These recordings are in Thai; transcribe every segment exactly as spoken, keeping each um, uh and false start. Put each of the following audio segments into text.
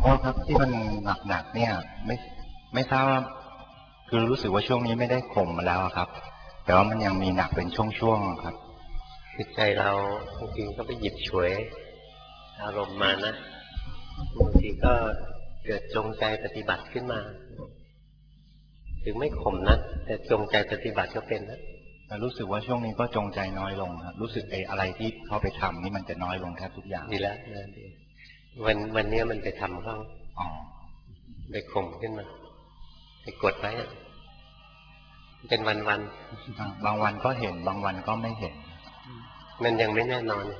พ่อครับที่มันหนักๆเนี่ยไม่ไม่ทราบว่าคือรู้สึกว่าช่วงนี้ไม่ได้ข่มมาแล้วครับแต่ว่ามันยังมีหนักเป็นช่วงๆครับจิตใจเราบางทีก็ไปหยิบฉวยอารมณ์มานะบางทีก็เกิดจงใจปฏิบัติขึ้นมาถึงไม่ข่มนะแต่จงใจปฏิบัติก็เป็นนะแต่รู้สึกว่าช่วงนี้ก็จงใจน้อยลงครับรู้สึกไอ้อะไรที่เข้าไปทำนี่มันจะน้อยลงแทบทุกอย่างดีแล้วนะดีวันวันนี้มันไปทำเข้าอ๋อไปข่มขึ้นมาไปกดไว้เป็นวันวันบางวันก็เห็นบางวันก็ไม่เห็นมันยังไม่แน่นอน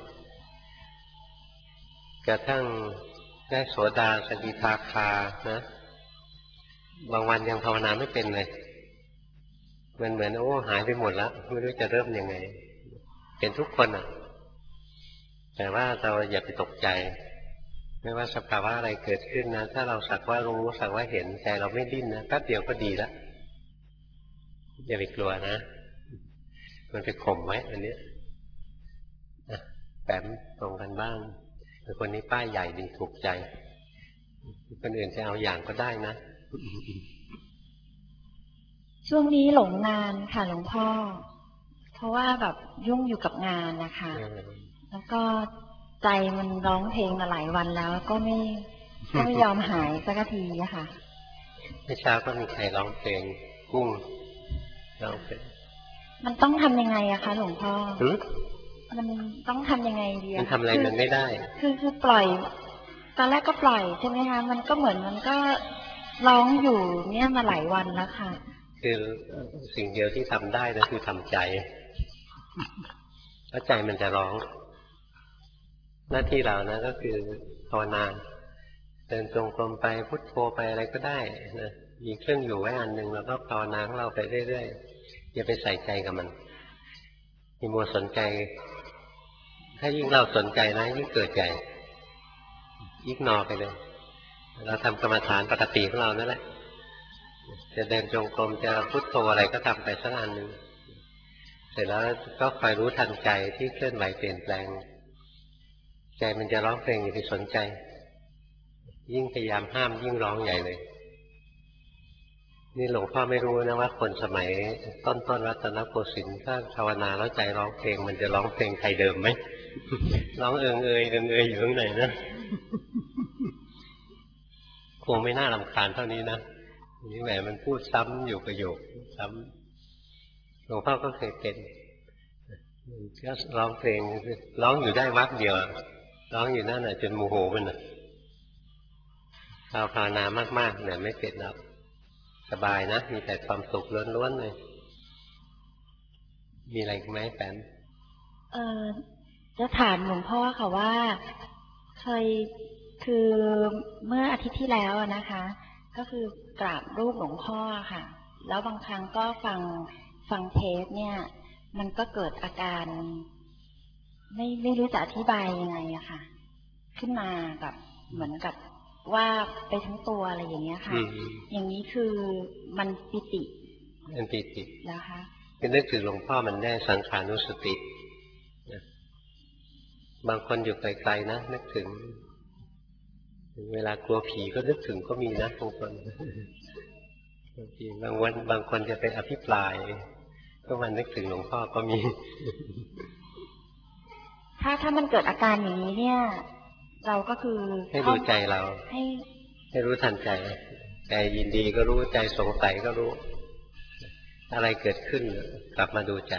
กระทั่งได้โสดาสกิทาคานะบางวันยังภาวนาไม่เป็นเลยมันเหมือนโอ้หายไปหมดแล้วไม่รู้จะเริ่มยังไงเป็นทุกคนอ่ะแต่ว่าเราอย่าไปตกใจไม่ว่าสภาวะอะไรเกิดขึ้นนะถ้าเราสักว่ารู้สักว่าเห็นใจเราไม่ดิ้นนะแป๊บเดียวก็ดีแล้วอย่าไปกลัวนะมันไปข่มไว้อันนี้แปมตรงกันบ้างแต่คนนี้ป้ายใหญ่ดีถูกใจคนอื่นจะเอาอย่างก็ได้นะช่วงนี้หลงงานค่ะหลวงพ่อเพราะว่าแบบยุ่งอยู่กับงานนะคะแล้วก็ใจมันร้องเพลงมาหลายวันแล้วก็ไม่ก็ไม่ยอมหายสักทีอะค่ะเมื่อเช้าก็มีใครร้องเพลงกุ้งร้องเพลงมันต้องทำยังไงอะคะหลวงพ่อมันต้องทำยังไงดีมันทำอะไรมันไม่ได้คือคือปล่อยตอนแรกก็ปล่อยใช่ไหมคะมันก็เหมือนมันก็ร้องอยู่เนี่ยมาหลายวันแล้วค่ะคือสิ่งเดียวที่ทำได้นะคือทำใจแล้วใจมันจะร้องหน้าที่เรานะก็คือภาวนาเดินจงกรมไปพุทโธไปอะไรก็ได้นะมีเครื่องอยู่ไว้อันหนึ่งแล้วก็ภาวนาของเราไปเรื่อยๆอย่าไปใส่ใจกับมันมีมัวสนใจถ้ายิ่งเราสนใจนะยิ่งเกิดใจยิ่งนอไปเลยเราทำกรรมฐานปกติของเรานั่นแหละจะเดินจงกรมจะพุทโธอะไรก็ทำไปสักอันหนึ่งเสร็จแล้วก็คอยรู้ทันใจที่เคลื่อนไหวเปลี่ยนแปลงใจมันจะร้องเพลงอย่าไปสนใจยิ่งพยายามห้ามยิ่งร้องใหญ่เลยนี่หลวงพ่อไม่รู้นะว่าคนสมัยต้นต้นรัตนโกสินทร์ถ้าภาวนาแล้วใจร้องเพลงมันจะร้องเพลงไทยเดิมไหมร้องเอิงเอยเอิงเอยอยู่ข้างในนะคงไม่น่ารำคาญเท่านี้นะนี่แหมมันพูดซ้ำอยู่ประโยคซ้ำหลวงพ่อก็เคยเป็นก็ร้องเพลงร้องอยู่ได้วักเดียวร้องอยู่นั่นน่ะจนโมโหมันน่ะเราภาวนามากๆเนี่ยไม่เป็นแล้วสบายนะมีแต่ความสุขล้วนๆเลยมีอะไรไหมแฟนเออจะถามหลวงพ่อค่ะว่าเคยคือเมื่ออาทิตย์ที่แล้วนะคะก็คือกราบรูปหลวงพ่อค่ะแล้วบางครั้งก็ฟังฟังเทปเนี่ยมันก็เกิดอาการไม่ไม่รู้จะอธิบายยังไงอะค่ะขึ้นมาแบบเหมือนกับว่าไปทั้งตัวอะไรอย่างเงี้ยค่ะอย่างนี้คือมันปิติมันปิติแล้วคะคือนึกถึงหลวงพ่อมันได้สังขานุสติบางคนอยู่ไกลๆนะนึกถึงเวลากลัวผีก็นึกถึงก็มีนะบางคนบางทีบางวันบางคนจะไปอภิปรายก็มันนึกถึงหลวงพ่อก็มีถ้าถ้ามันเกิดอาการอย่างนี้เนี่ยเราก็คือให้ดูใจเราให้ให้รู้ทันใจใจยินดีก็รู้ใจสงสัยก็รู้อะไรเกิดขึ้นกลับมาดูใจ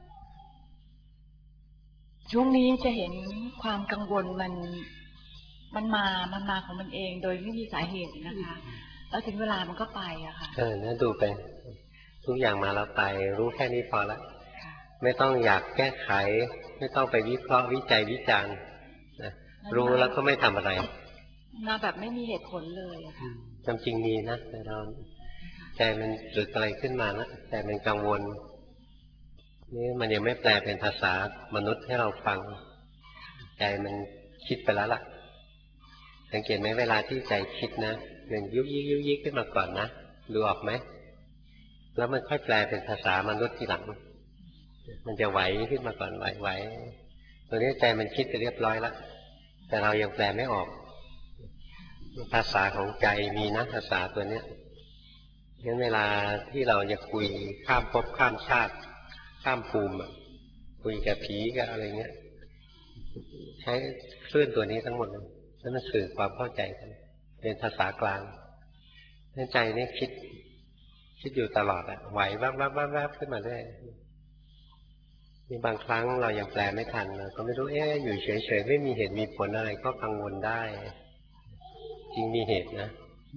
ช่วงนี้จะเห็นความกังวลมันมันมามันมาของมันเองโดยไม่มีสาเหตุนะคะแล้วถึงเวลามันก็ไปอะค่ะเออน่าดูไปทุกอย่างมาแล้วไปรู้แค่นี้พอละไม่ต้องอยากแก้ไขไม่ต้องไปวิเคราะห์วิจัยวิจารณ์นะรู้แล้วก็ไม่ทำอะไรมาแบบไม่มีเหตุผลเลยอะค่ะจำจริงมีนะแต่เราใจมันหรืออะไรขึ้นมานะแต่มันกังวลนี่มันยังไม่แปลเป็นภาษามนุษย์ให้เราฟังใจมันคิดไปแล้วล่ะสังเกตไหมเวลาที่ใจคิดนะมันยุกยิกยุกยิกขึ้นมาก่อนนะดูออกไหมแล้วมันค่อยแปลเป็นภาษามนุษย์ทีหลังมันจะไหวขึ้นมาก่อนไหวไหวตัวนี้ใจมันคิดไปเรียบร้อยแล้วแต่เรายังแปลไม่ออกภาษาของใจมีนะภาษาตัวเนี้ยงั้นเวลาที่เราจะคุยข้ามภพข้ามชาติข้ามภูมิคุยกับผีกับอะไรเงี้ยใช้คลื่นตัวนี้ทั้งหมดเลยแล้วมันสื่อความเข้าใจกันเป็นภาษากลางใจนี่คิดคิดอยู่ตลอดอะไหวแวบแวบแวบแวบขึ้นมาได้มีบางครั้งเรายังแปลไม่ทันเราก็ไม่รู้เอ๊ะอยู่เฉยๆไม่มีเหตุมีผลอะไรก็กังวลได้จริงมีเหตุนะ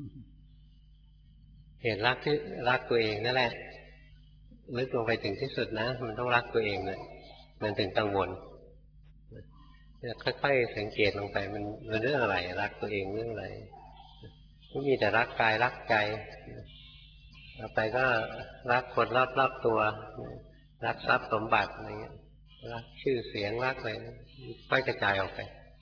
เหตุรักที่รักตัวเองนั่นแหละลึกลงไปถึงที่สุดนะมันต้องรักตัวเองเลยมันถึงกังวลค่อยๆสังเกตลงไปมันเรื่องอะไรรักตัวเองเรื่องอะไรไม่มีแต่รักกายรักใจต่อไปก็รักคนรอบๆตัวรักทรัพย์สมบัติอะไรเงี้ยรักชื่อเสียงรักอะไรค่อยกระจายออกไป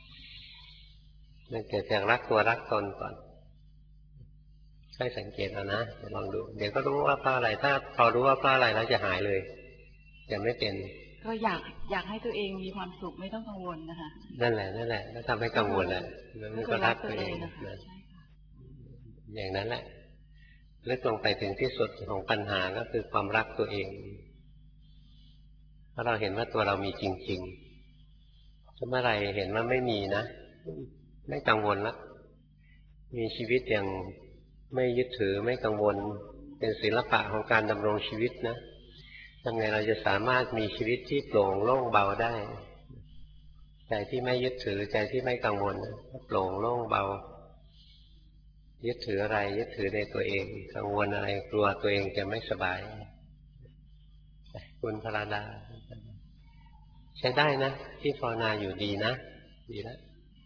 มันเกิดจากรักตัวรักตนก่อนค่อยสังเกตเอานะลองดูเดี๋ยวก็รู้ว่าเพราะอะไรถ้าพอรู้ว่าเพราะอะไรแล้วจะหายเลยจะไม่เป็นก็อยากอยากให้ตัวเองมีความสุขไม่ต้องกังวลนะคะนั่นแหละนั่นแหละแล้วทำให้กังวลแหละแล้วมันก็รักตัวเองนะอย่างนั้นแหละลึกลงไปถึงที่สุดของปัญหาก็คือความรักตัวเองเพราะเราเห็นว่าตัวเรามีจริงๆถ้าเมื่อไรเห็นว่าไม่มีนะไม่กังวลละมีชีวิตอย่างไม่ยึดถือไม่กังวลเป็นศิลปะของการดำรงชีวิตนะทำไงเราจะสามารถมีชีวิตที่โปร่งโล่งเบาได้ใจที่ไม่ยึดถือใจที่ไม่กังวลโปร่งโล่งเบายึดถืออะไรยึดถือในตัวเองกังวลอะไรกลัวตัวเองจะไม่สบายคุณพราดาใช้ได้นะที่ภาวนาอยู่ดีนะดีแล้ว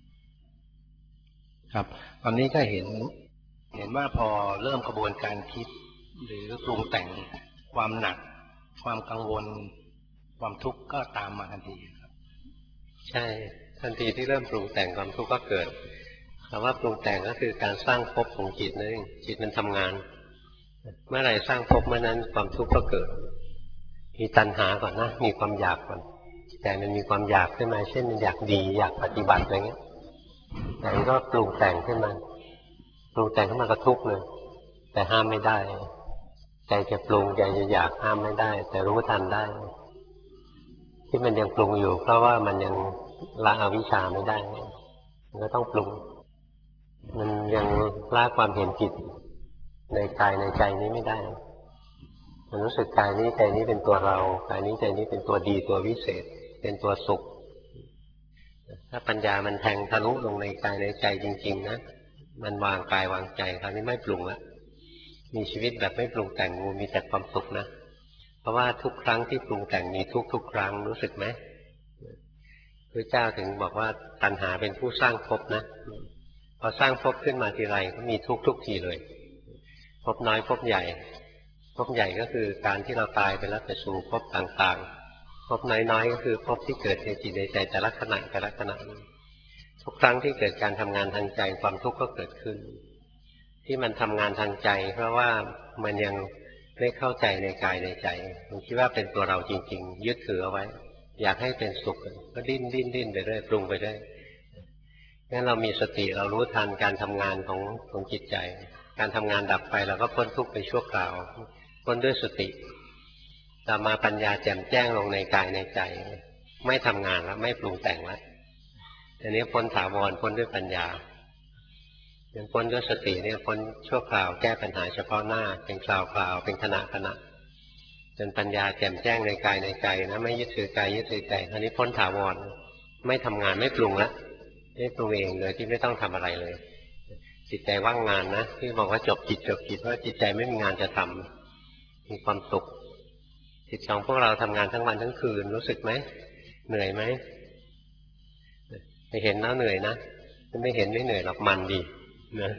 ครับตอนนี้ก็เห็นเห็นว่าพอเริ่มกระบวนการคิดหรือปรุงแต่งความหนักความกังวลความทุกข์ก็ตามมาทันทีครับใช่ทันทีที่เริ่มปรุงแต่งความทุกข์ก็เกิดคำว่าปรุงแต่งก็คือการสร้างภพของจิตนั่นเองจิตมันทำงานเมื่อไหร่สร้างภพเมื่อนั้นความทุกข์ก็เกิดมีตัณหาก่อนนะมีความอยากก่อนแต่มันมีความอยากขึ้นมาเช่นมันอยากดีอยากปฏิบัติอะไรเงี้ยแต่มันก็ปรุงแต่งขึ้นมาปรุงแต่งขึ้นมาก็ทุกข์เลยแต่ห้ามไม่ได้ใจจะปรุงใจจะอยากห้ามไม่ได้แต่รู้ทันได้ที่มันยังปรุงอยู่เพราะว่ามันยังละอวิชชาไม่ได้มันก็ต้องปรุงมันยังละความเห็นผิดในกายในใจนี้ไม่ได้มันรู้สึกกายนี้ใจนี้เป็นตัวเรากายนี้ใจนี้เป็นตัวดีตัววิเศษเป็นตัวสุขถ้าปัญญามันแทงทะลุลงในกายในใจจริงๆนะมันวางกายวางใจคราวนี้ไม่ปรุงแล้วมีชีวิตแบบไม่ปรุงแต่งมีแต่ความสุขนะเพราะว่าทุกครั้งที่ปรุงแต่งมีทุกทุกครั้งรู้สึกไหมพระเจ้าถึงบอกว่าตัณหาเป็นผู้สร้างภพนะพอสร้างภพขึ้นมาทีไรก็มีทุกทุกทีเลยภพน้อยภพใหญ่ภพใหญ่ก็คือการที่เราตายไปแล้วไปสู่ภพต่างๆภพน้อยๆก็คือภพที่เกิดในจิตในใจแต่ละขณะแต่ละขณะทุกครั้งที่เกิดการทำงานทางใจความทุกข์ก็เกิดขึ้นที่มันทำงานทางใจเพราะว่ามันยังไม่เข้าใจในกายในใจมันคิดว่าเป็นตัวเราจริงๆยึดถือเอาไว้อยากให้เป็นสุขก็ดิ้นดิ้นดิ้นไปเรื่อยปรุงไปเรื่อยงั้นเรามีสติเรารู้ทันการทำงานของของจิตใจการทำงานดับไปเราก็พ้นทุกข์ไปชั่วคราวพ้นด้วยสติต่อมาปัญญาแจ่มแจ้งลงในกายในใจไม่ทำงานแล้วไม่ปรุงแต่งแล้วอันนี้พ้นถาวรพ้นด้วยปัญญาอย่างพ้นด้วยสติเนี่ยพ้นชั่วคราวแก้ปัญหาเฉพาะหน้าเป็นคราวคราวเป็นขณะขณะจนปัญญาแจ่มแจ้งในกายในใจนะไม่ยึดถือกายยึดถือใจอันนี้พ้นถาวรไม่ทำงานไม่ปรุงแล้วไม่ปรุงเองเลยที่ไม่ต้องทำอะไรเลยจิตใจว่างงานนะที่บอกว่าจบจิตจบจิตว่าจิตใจไม่มีงานจะทำมีความสุขจิตของพวกเราทำงานทั้งวันทั้งคืนรู้สึกไหมเหนื่อยไหมไปเห็นแล้วเหนื่อยนะไม่เห็นไม่เหนื่อยหรอกมันดีนะ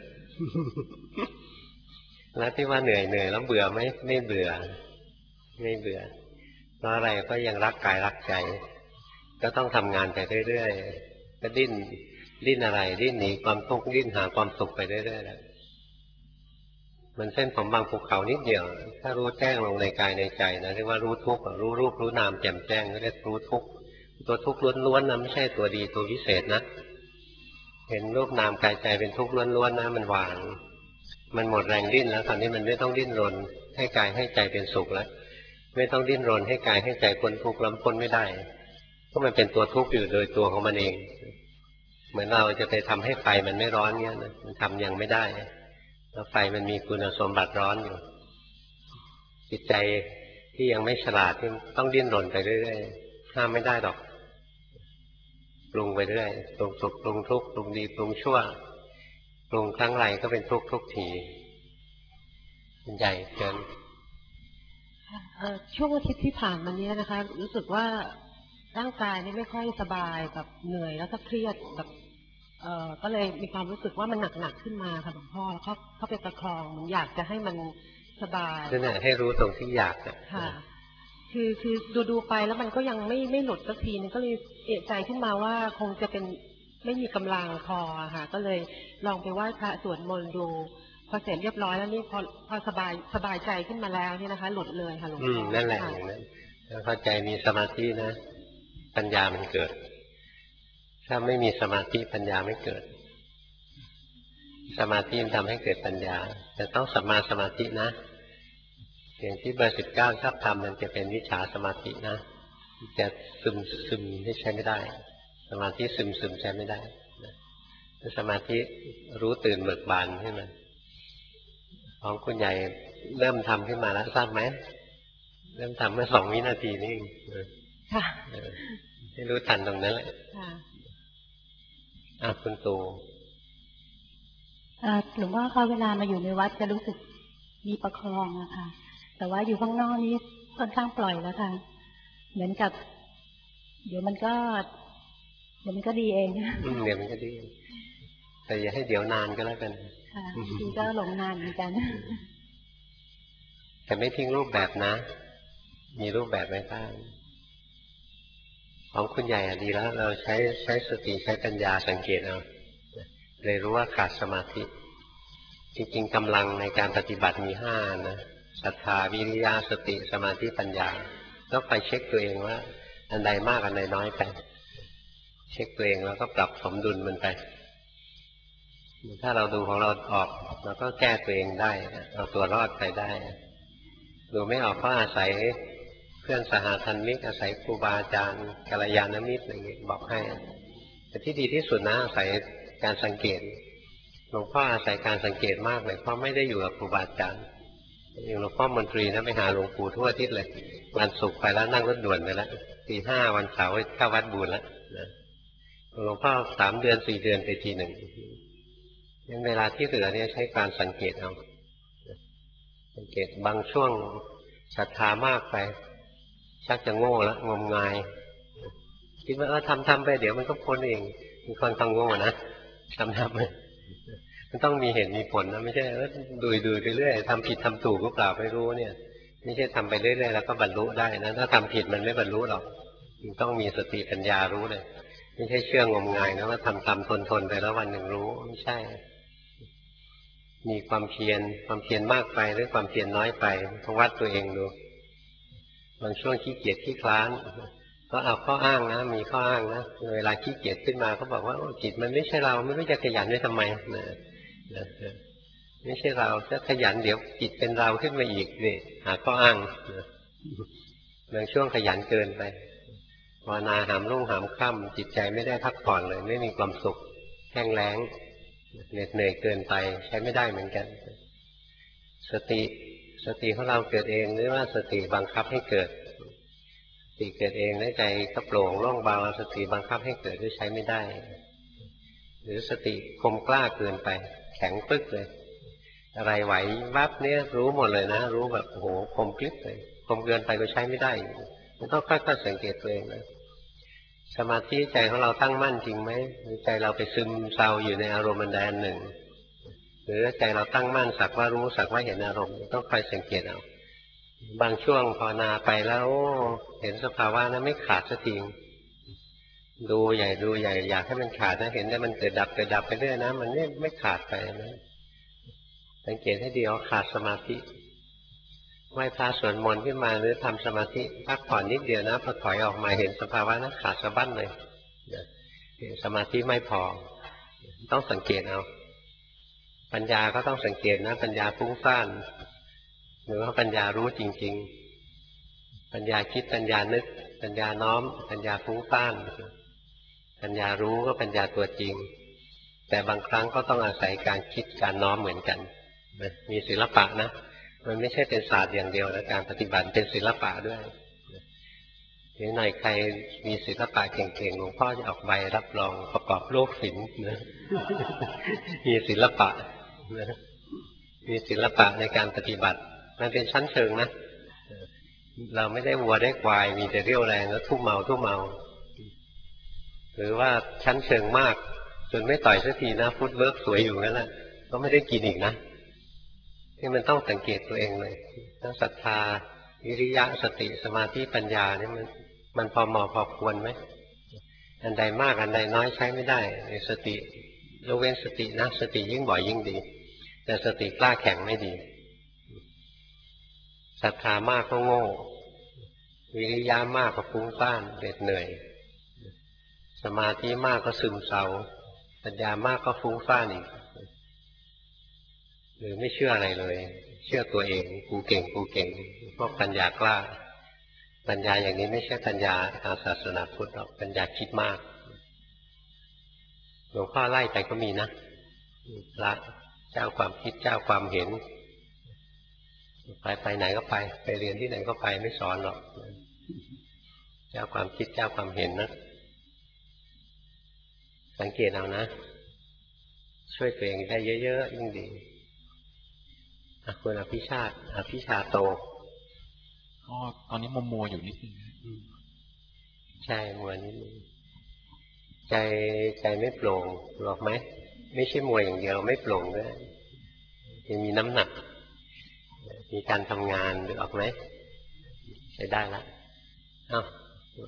แล้วที่ว่าเหนื่อยเหนื่อยแล้วเบื่อไหมไม่เบื่อไม่เบื่อเพราะอะไรก็ยังรักกายรักใจก็ต้องทำงานไปเรื่อยๆก็ดิ้นดิ้นอะไรดิ้นหนีความทุกข์ดิ้นหาความสุขไปเรื่อยๆแล้วมันเส้นผมบางภูเขานิดเดียวถ้ารู้แจ้งลงในกายในใจนะเรียกว่ารู้ทุกข์รู้รูปรู้นามแจ่มแจ้งก็เรียกรู้ทุกข์ตัวทุกข์ล้วนๆนะไม่ใช่ตัวดีตัววิเศษนะเห็นรูปนามกายใจเป็นทุกข์ล้วนๆนะมันวางมันหมดแรงดิ้นแล้วตอนนี้มันไม่ต้องดิ้นรนให้กายให้ใจเป็นสุขแล้วไม่ต้องดิ้นรนให้กายให้ใจพ้นทุกข์ล้ำพ้นไม่ได้ก็มันเป็นตัวทุกข์อยู่โดยตัวของมันเองเหมือนเราจะไปทำให้ไฟมันไม่ร้อนเงี้ยนะมันทำยังไม่ได้แล้วไฟมันมีคุณสมบัติร้อนอยู่จิตใจที่ยังไม่ฉลาดที่ต้องดิ้นรนไปเรื่อยๆห้ามไม่ได้หรอกปรุงไปเรื่อยปรุงสุขปรุงทุกข์ปรุงดีปรุงชั่วปรุงครั้งไรก็เป็นทุกข์ทุกทีใหญ่เกินช่วงอาทิตย์ที่ผ่านมานี้นะคะรู้สึกว่าร่างกายนี่ไม่ค่อยสบายแบบเหนื่อยแล้วก็เครียดแบบเออก็เลยมีความรู้สึกว่ามันหนักๆขึ้นมาค่ะหลวงพ่อแล้วก็เข้าไปประคองอยากจะให้มันสบายนั่นแหละให้รู้ตรงที่อยากค่ะคือคือดูดูไปแล้วมันก็ยังไม่ไม่หลุดสักทีนึงก็เลยเอะใจขึ้นมาว่าคงจะเป็นไม่มีกำลังพอค่ะก็เลยลองไปไหว้พระสวดมนต์ดูพอเสร็จเรียบร้อยแล้วนี่พอพอสบายสบายใจขึ้นมาแล้วนี่นะคะหลุดเลยค่ะหลวงพ่อนั่นแหละอย่างนั้นถ้าเข้าใจมีสมาธินะปัญญามันเกิดถ้าไม่มีสมาธิปัญญาไม่เกิดสมาธิมันทำให้เกิดปัญญาแต่ต้องสัมมาสมาธินะอย่างที่เบอร์สิบเก้าชอบทำมันจะเป็นวิชาสมาธินะจะซึมซึมที่ใช้ไม่ได้สมาธิซึมซึมใช้ไม่ได้สมาธิรู้ตื่นเบิกบานขึ้นมาของคุณใหญ่เริ่มทำขึ้นมาแล้วทราบไหมเริ่มทำเมื่อสองวินาทีนี่ค่ะให้รู้ทันตรงนั้นแหละค่ะอ่ะคุณตูหลวงพ่อคะเวลามาอยู่ในวัดจะรู้สึกมีประคองอะค่ะแต่ว่าอยู่ข้างนอกนี้ค่อนข้างปล่อยแล้วค่ะเหมือนกับเดี๋ยวมันก็เดี๋ยวมันก็ดีเองอืมเดี๋ยวมันก็ดีแต่อย่าให้เดี๋ยวนานก็แล้วกันค่ะทีก็หลงนานเหมือนกันแต่ไม่ทิ้งรูปแบบนะมีรูปแบบไว้บ้างของคุณใหญ่อะดีแล้วเราใช้ใช้สติใช้ปัญญาสังเกตเอาเลยรู้ว่าขาดสมาธิจริงๆกำลังในการปฏิบัติมีห้านะศรัทธาวิริยะสติสมาธิปัญญาต้องไปเช็คตัวเองว่าอันใดมากอันใดน้อยไปเช็คตัวเองแล้วก็ปรับสมดุลมันไปถ้าเราดูของเราออกเราก็แก้ตัวเองได้เอาตัวรอดไปได้ดูไม่ออกก็อาศัยเพื่อนสหธรรมิกอาศัยครูบาอาจารย์กัลยาณมิตรอะไรอย่างนี้บอกให้แต่ที่ดีที่สุดนะอาศัยการสังเกตหลวงพ่ออาศัยการสังเกตมากเลยเพราะไม่ได้อยู่กับครูบาอาจารย์อย่างหลวงพ่อมนตรีนะไปหาหลวงปู่ทั่วอาทิตย์เลยวันศุกร์ไปแล้วนั่งรถด่วนไปแล้วตีห้าวันเสาร์เข้าวัดบูญแล้วนะหลวงพ่อสามเดือนสี่เดือนไปทีหนึ่งยังเวลาที่เหลือเนี่ยใช้การสังเกตเอาสังเกตบางช่วงศรัทธามากไปชักจะโง่แล้วงมงายคิดว่าเออทำทำไปเดี๋ยวมันก็พ้นเองมีคนต้องโง่นะทำทำไปมันต้องมีเหตุมีผลนะไม่ใช่ว่าดูดูไปเรื่อยทำผิดทำถูกก็เปล่าไม่รู้เนี่ยไม่ใช่ทำไปเรื่อยๆแล้วก็บรรลุได้นะถ้าทำผิดมันไม่บรรลุหรอกต้องมีสติปัญญารู้เลยไม่ใช่เชื่องมงายนะว่าทำทำทนทนไปแล้ววันหนึ่งรู้ไม่ใช่มีความเพียรความเพียรมากไปหรือความเพียรน้อยไปต้องวัดตัวเองดูบางช่วงขี้เกียจขี้คลานก็เอาข้ออ้างนะมีข้ออ้างนะเวลาขี้เกียจขึ้นมาก็บอกว่าจิตมันไม่ใช่เราไม่รู้จะขยันได้ทำไมนะไม่ใช่เราถ้าขยันเดี๋ยวจิตเป็นเราขึ้นมาอีกนี่หาข้ออ้างบางช่วงขยันเกินไปภาวนาหามรุ่งหามค่ำจิตใจไม่ได้พักผ่อนเลยไม่มีความสุขแห้งแล้งเหน็ดเหนื่อยเกินไปใช้ไม่ได้เหมือนกันสติสติของเราเกิดเองหรือว่าสติบังคับให้เกิดสติเกิดเองแล้วใจก็โปร่งโล่งเบาสติบังคับให้เกิดด้วยใช้ไม่ได้หรือสติคมกล้าเกินไปแข็งปึ๊กเลยอะไรไหววับเนี่ยรู้หมดเลยนะรู้แบบโอ้โหคมกริบเลยคมเกินไปก็ใช้ไม่ได้มันต้องค่อยๆสังเกตตัวเองนะสมาธิใจของเราตั้งมั่นจริงไหมหรือใจเราไปซึมเศร้าอยู่ในอารมณ์อันใดอันหนึ่งหรือใจเราตั้งมั่นสักว่ารู้สักว่าเห็นอารมณ์ต้องคอยสังเกตเอาบางช่วงภาวนาไปแล้วเห็นสภาวะนั้นไม่ขาดสักทีดูใหญ่ดูใหญ่อยากให้มันขาดนะเห็นได้มันเกิดดับเกิดดับไปเรื่อยนะมันไม่ไม่ขาดไปนะสังเกตให้ดีเอาขาดสมาธิไหว้พระสวดมนต์ขึ้นมาหรือทำสมาธิพักผ่อนนิดเดียวนะพอถอยออกมาเห็นสภาวะนั้นขาดสะบั้นเลยสมาธิไม่พอต้องสังเกตเอาปัญญาก็ต้องสังเกตนะปัญญาฟุ้งซ่านหรือว่าปัญญารู้จริงๆปัญญาคิดปัญญานึกปัญญาน้อมปัญญาฟุ้งซ่านปัญญารู้ก็ปัญญาตัวจริงแต่บางครั้งก็ต้องอาศัยการคิดการน้อมเหมือนกันมีศิลปะนะมันไม่ใช่เป็นศาสตร์อย่างเดียวนะการปฏิบัติเป็นศิลปะด้วยเดี๋ยวหน่อยใครมีศิลปะเก่งๆหลวงพ่อจะออกใบรับรองประกอบโลกศิลป์นะมีศิลปะนะมีศิลปะในการปฏิบัติมันเป็นชั้นเชิงนะเราไม่ได้วัวได้ควายมีแต่เรี่ยวแรงแล้วทุ่มเมาทุ่มเมาหรือว่าชั้นเชิงมากจนไม่ต่อยสักทีนะฟุตเวิร์กสวยอยู่นั่นแหละก็ไม่ได้กินอีกนะนี่มันต้องสังเกตตัวเองเลยทั้งศรัทธาวิริยะสติสมาธิปัญญานี่มันมันพอเหมาะพอควรไหมอันใดมากอันใดน้อยใช้ไม่ได้ในสติยกเว้นสตินะสติยิ่งบ่อยยิ่งดีแต่สติกล้าแข็งไม่ดีศรัทธามากก็โง่วิริยะมากก็ฟุ้งซ่านเหน็ดเหนื่อยสมาธิมากก็ซึมเศร้าปัญญามากก็ฟุ้งซ่านอีกหรือไม่เชื่ออะไรเลยเชื่อตัวเองกูเก่งกูเก่งพวกปัญญากล้าปัญญาอย่างนี้ไม่ใช่ปัญญาทางศาสนาพุทธหรอกปัญญาคิดมากหลวงพ่อไล่ไปก็มีนะพระเจ้าความคิดเจ้าความเห็นไปไปไหนก็ไปไปเรียนที่ไหนก็ไปไม่สอนหรอกเจ้าความคิดเจ้าความเห็นนะสังเกตเอานะช่วยตัวเองได้เยอะๆยิ่งดีคุณอภิชาติอภิชาโตก็ตอนนี้มัวมัวอยู่นิดนึงใช่มัวนิดนึงใจใจไม่โปร่งหรอกไหมไม่ใช่มัวอย่างเดียวไม่โปร่งด้วยยังมีน้ำหนักมีการทำงานหรือออกไหมใช้ได้ละอ้าว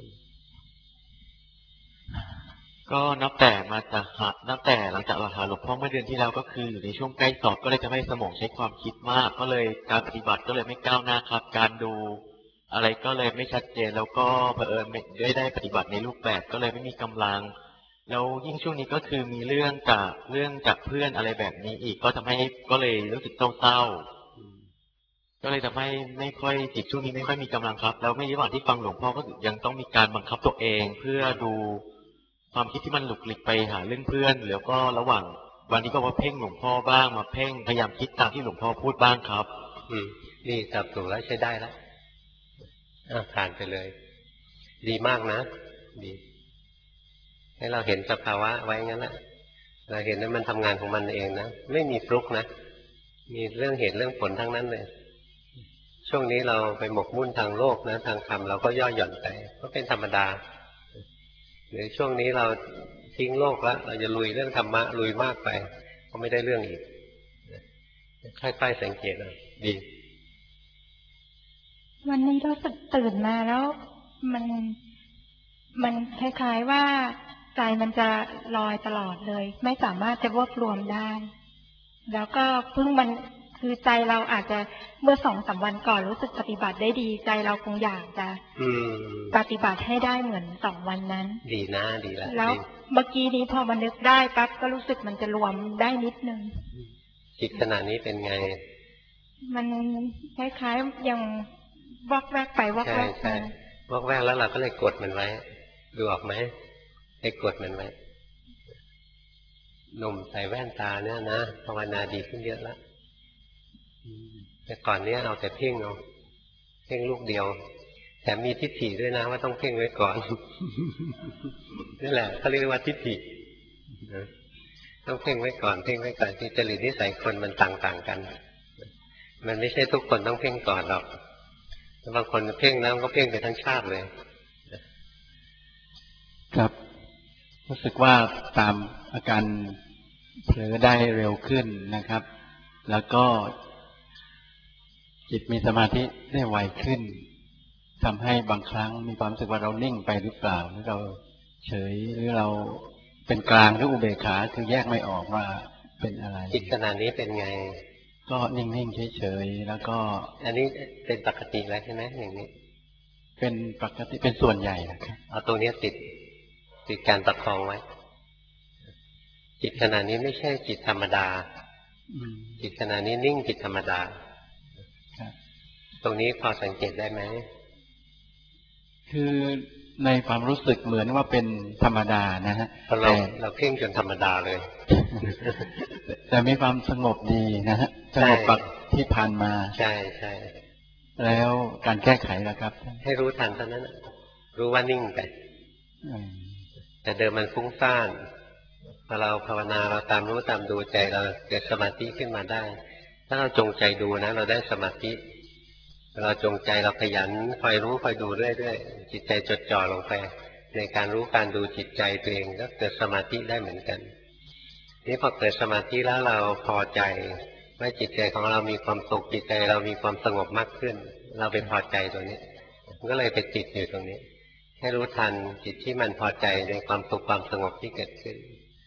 ก็นับแต่มาจากหานับแต่หลังจากเราหาหลวงพ่อเมื่อเดือนที่แล้วก็คืออยู่ในช่วงใกล้สอบก็เลยจะไม่สมองใช้ความคิดมากก็เลยการปฏิบัติก็เลยไม่ก้าวหน้าครับการดูอะไรก็เลยไม่ชัดเจนแล้วก็เผอิญไม่ได้ปฏิบัติในรูปแบบก็เลยไม่มีกำลังแล้วยิ่งช่วงนี้ก็คือมีเรื่องจากเรื่องจากเพื่อนอะไรแบบนี้อีกก็ทำให้ก็เลยรู้สึกเศร้าๆก็เลยทำให้ไม่ค่อยจิตช่วงนี้ไม่ค่อยมีกำลังครับแล้วไม่ระหว่างที่ฟังหลวงพ่อก็ยังต้องมีการบังคับตัวเองเพื่อดูความคิดที่มันหลุกหลีกไปหาเรื่องเพื่อนแล้วก็ระหว่างวันนี้ก็มาเพ่งหลวงพ่อบ้างมาเพ่งพยายามคิดตามที่หลวงพ่อพูดบ้างครับอืมนี่จับถูกแล้วใช้ได้แล้วอ่ะผ่านไปเลยดีมากนะดีให้เราเห็นสภาวะไว้งั้นแหละเราเห็นว่ามันทำงานของมันเองนะไม่มีฟลุกนะมีเรื่องเหตุเรื่องผลทั้งนั้นเลยช่วงนี้เราไปหมกมุ่นทางโลกนะทางธรรมเราก็ย่อหย่อนไปก็เป็นธรรมดาหรือช่วงนี้เราทิ้งโลกแล้วเราจะลุยเรื่องธรรมะลุยมากไปก็ไม่ได้เรื่องอีกค่อยๆสังเกตเอาดีวันนี้รู้สึกตื่นมาแล้วมันมันคล้ายๆว่าใจมันจะลอยตลอดเลยไม่สามารถจะรวบรวมได้แล้วก็เพิ่งมันคือใจเราอาจจะเมื่อสองสามวันก่อนรู้สึกปฏิบัติได้ดีใจเราคงอยากจะปฏิบัติให้ได้เหมือนสองวันนั้นดีนะดีแล้วแล้วเมื่อกี้นี้พอมันนึกได้ปั๊บก็รู้สึกมันจะรวมได้นิดนึงจิตขณะนี้เป็นไงมันคล้ายๆยังวอกแวกไปวอกแวกไปวอกแวกแล้วเราก็เลยกดมันไว้ดูออกไหมให้กดมันไว้หนุ่มใส่แว่นตาเนี่ยนะภาวนาดีขึ้นเยอะแล้วแต่ก่อนนี้เอาแต่เพ่งเอาเพ่งลูกเดียวแถมมีทิฏฐิด้วยนะว่าต้องเพ่งไว้ก่อนนี่แหละเขาเรียกว่าทิฏฐิต้องเพ่งไว้ก่อนเพ่งไว้ก่อนที่จริตนิสัยคนมันต่างๆกันมันไม่ใช่ทุกคนต้องเพ่งก่อนหรอกบางคนเพ่งแล้วก็เพ่งไปทั้งชาติเลยครับรู้สึกว่าตามอาการเผลอได้เร็วขึ้นนะครับแล้วก็จิตมีสมาธิได้ไวขึ้นทำให้บางครั้งมีความรู้สึกว่าเรานิ่งไปหรือเปล่าหรือเราเฉยหรือเราเป็นกลางหรืออุเบกขาคือแยกไม่ออกว่าเป็นอะไรจิตขณะนี้เป็นไงก็นิ่งๆเฉยๆแล้วก็อันนี้เป็นปกติแล้วใช่ไหมอย่างนี้เป็นปกติเป็นส่วนใหญ่นะครับเอาตรงนี้ติดติดการประคองไว้จิตขณะนี้ไม่ใช่จิตธรรมดาจิตขณะนี้นิ่งจิตธรรมดาตรงนี้พอสังเกตได้ไหมคือในความรู้สึกเหมือนว่าเป็นธรรมดานะฮะเราเราเพ่งจนธรรมดาเลยแต่มีความสงบดีนะฮะสงบกว่าที่ผ่านมาใช่ใช่แล้วการแก้ไขล่ะครับให้รู้ทันเท่านั้นรู้ว่านิ่งไปแต่เดิมมันฟุ้งซ่านพอเราภาวนาเราตามรู้ตามดูใจเราเกิดสมาธิขึ้นมาได้ถ้าเราจงใจดูนะเราได้สมาธิเราจงใจเราขยันคอยรู้คอยดูเรื่อยๆจิตใจจดจ่อลงไปในการรู้การดูจิตใจตัวเองก็เกิดสมาธิได้เหมือนกันนี่พอเกิดสมาธิแล้วเราพอใจว่าจิตใจของเรามีความสุขจิตใจเรามีความสงบมากขึ้นเราไปพอใจตัวนี้ก็เลยไปติดอยู่ตรงนี้ให้รู้ทันจิตที่มันพอใจในความสุขความสงบที่เกิดขึ้น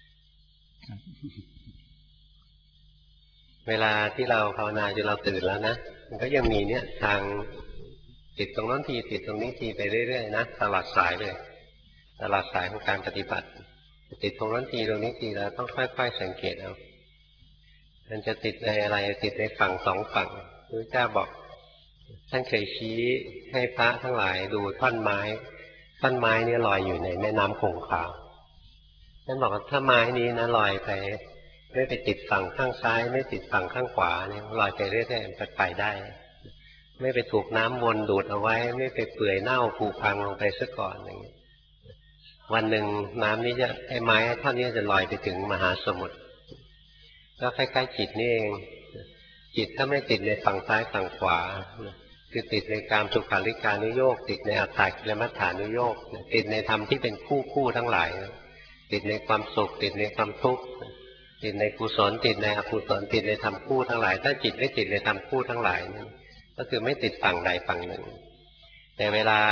เวลาที่เราภาวนาจนเราตื่นแล้วนะมันก็ยังมีเนี่ยทางติดตรงนั้นทีติดตรงนี้ทีไปเรื่อยๆนะตลอดสายเลยตลอดสายของการปฏิบัติติดตรงนั้นทีตรงนี้ทีเราต้องค่อยๆสังเกตเอามันจะติดในอะไรติดในฝั่งสองฝั่งพระเจ้าบอกท่านเคยชี้ให้พระทั้งหลายดูท่อนไม้ท่อนไม้นี้ลอยอยู่ในแม่น้ำคงคาท่านบอกว่าถ้าไม้นี้นะลอยไปไม่ไปติดฝั่งข้างซ้ายไม่ติดฝั่งข้างขวาเนี่ยลอยไปเรื่อยๆมันไปได้ไม่ไปถูกน้ำวนดูดเอาไว้ไม่ไปเปื่อยเน่าผุพังลงไปซะก่อนอย่างนี้วันหนึ่งน้ำนี้จะไอ้ไม้ท่อนนี้จะลอยไปถึงมหาสมุทรก็คล้ายๆจิตนี่เองจิตถ้าไม่ติดในฝั่งซ้ายฝั่งขวาคือติดในกามสุขาริการนุโยคติดในอัตตากิลมัฏฐานุโยคติดในธรรมที่เป็นคู่คู่ทั้งหลายติดในความสุขติดในความทุกข์ติดในกุศลติดในอกุศลติดในธรรมคู่ทั้งหลายถ้าจิตไม่ติดในธรรมคู่ทั้งหลายนั่นก็คือไม่ติดฝั่งใดฝั่งหนึ่งแต่เวลา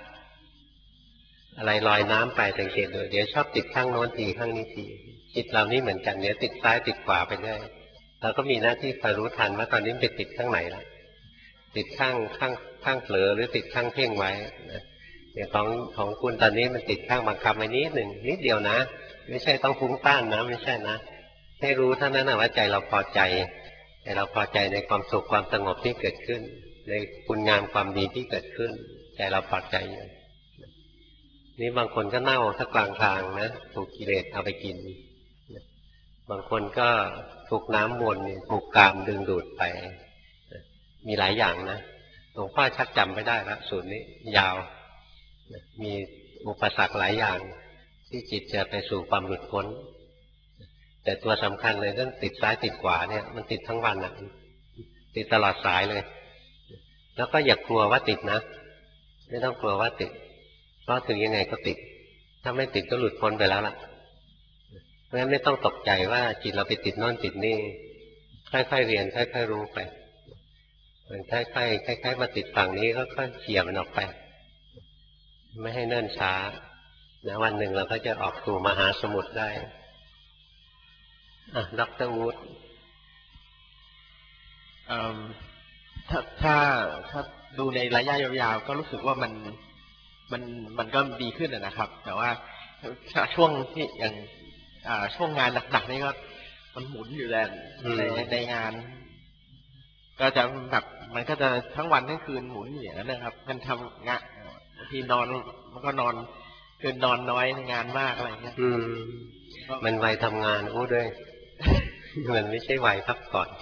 อะไรลอยน้ำไปสังเกตดูเดี๋ยวชอบติดข้างโน้นทีข้างนี้ทีจิตเรานี่เหมือนกันเดี๋ยวติดซ้ายติดขวาไปได้เราก็มีหน้าที่คอยรู้ทันว่าตอนนี้ไปติดข้างไหนแล้วติดข้างข้างข้างเผลอหรือติดข้างเพ่งไว้เดี๋ยวของของคุณตอนนี้มันติดข้างบังคับไว้นิดหนึ่งนิดเดียวนะไม่ใช่ต้องฟุ้งซ่านนะไม่ใช่นะให้รู้เท่านั้นนะว่าใจเราพอใจใจเราพอใจในความสุขความสงบที่เกิดขึ้นในคุณงามความดีที่เกิดขึ้นใจเราพอใจอยู่นี่บางคนก็เน่าสักกลางทางนะถูกกิเลสเอาไปกินบางคนก็ถูกน้ำวนถูกกามดึงดูดไปมีหลายอย่างนะหลวงพ่อชักจำไม่ได้แล้วสูตรนี้ยาวมีอุปสรรคหลายอย่างที่จิตจะไปสู่ความหลุดพ้นแต่ตัวสำคัญเลยเรื่องติดซ้ายติดขวาเนี่ยมันติดทั้งวันนะติดตลอดสายเลยแล้วก็อย่ากลัวว่าติดนะไม่ต้องกลัวว่าติดเพราะถึงยังไงก็ติดถ้าไม่ติดก็หลุดพ้นไปแล้วล่ะเพราะฉะนั้นไม่ต้องตกใจว่าจิตเราไปติดโน่นติดนี่ค่อยๆเรียนค่อยๆรู้ไปมันค่อยๆคล้ายๆมาติดฝั่งนี้ก็ค่อยเขี่ยมันออกไปไม่ให้เนิ่นช้านะวันหนึ่งเราก็จะออกสู่มหาสมุทรได้อ่ะดร.วูดถ้าถ้าถ้าดูในระยะยาวๆก็รู้สึกว่ามันมันมันก็ดีขึ้นนะครับ แต่ว่าช่วงที่อย่างช่วงงานหนักๆนี่ก็มันหมุนอยู่แล้วในในงานก็จะแบบมันก็จะทั้งวันทั้งคืนหมุนอย่างนั้นนะครับมันทำงานบางทีนอนมันก็นอนคืนนอนน้อยในงานมากอะไรเงี้ยอืมมันวัยทำงานอู้ด้วยมันไม่ใช่วัยพักผ่อน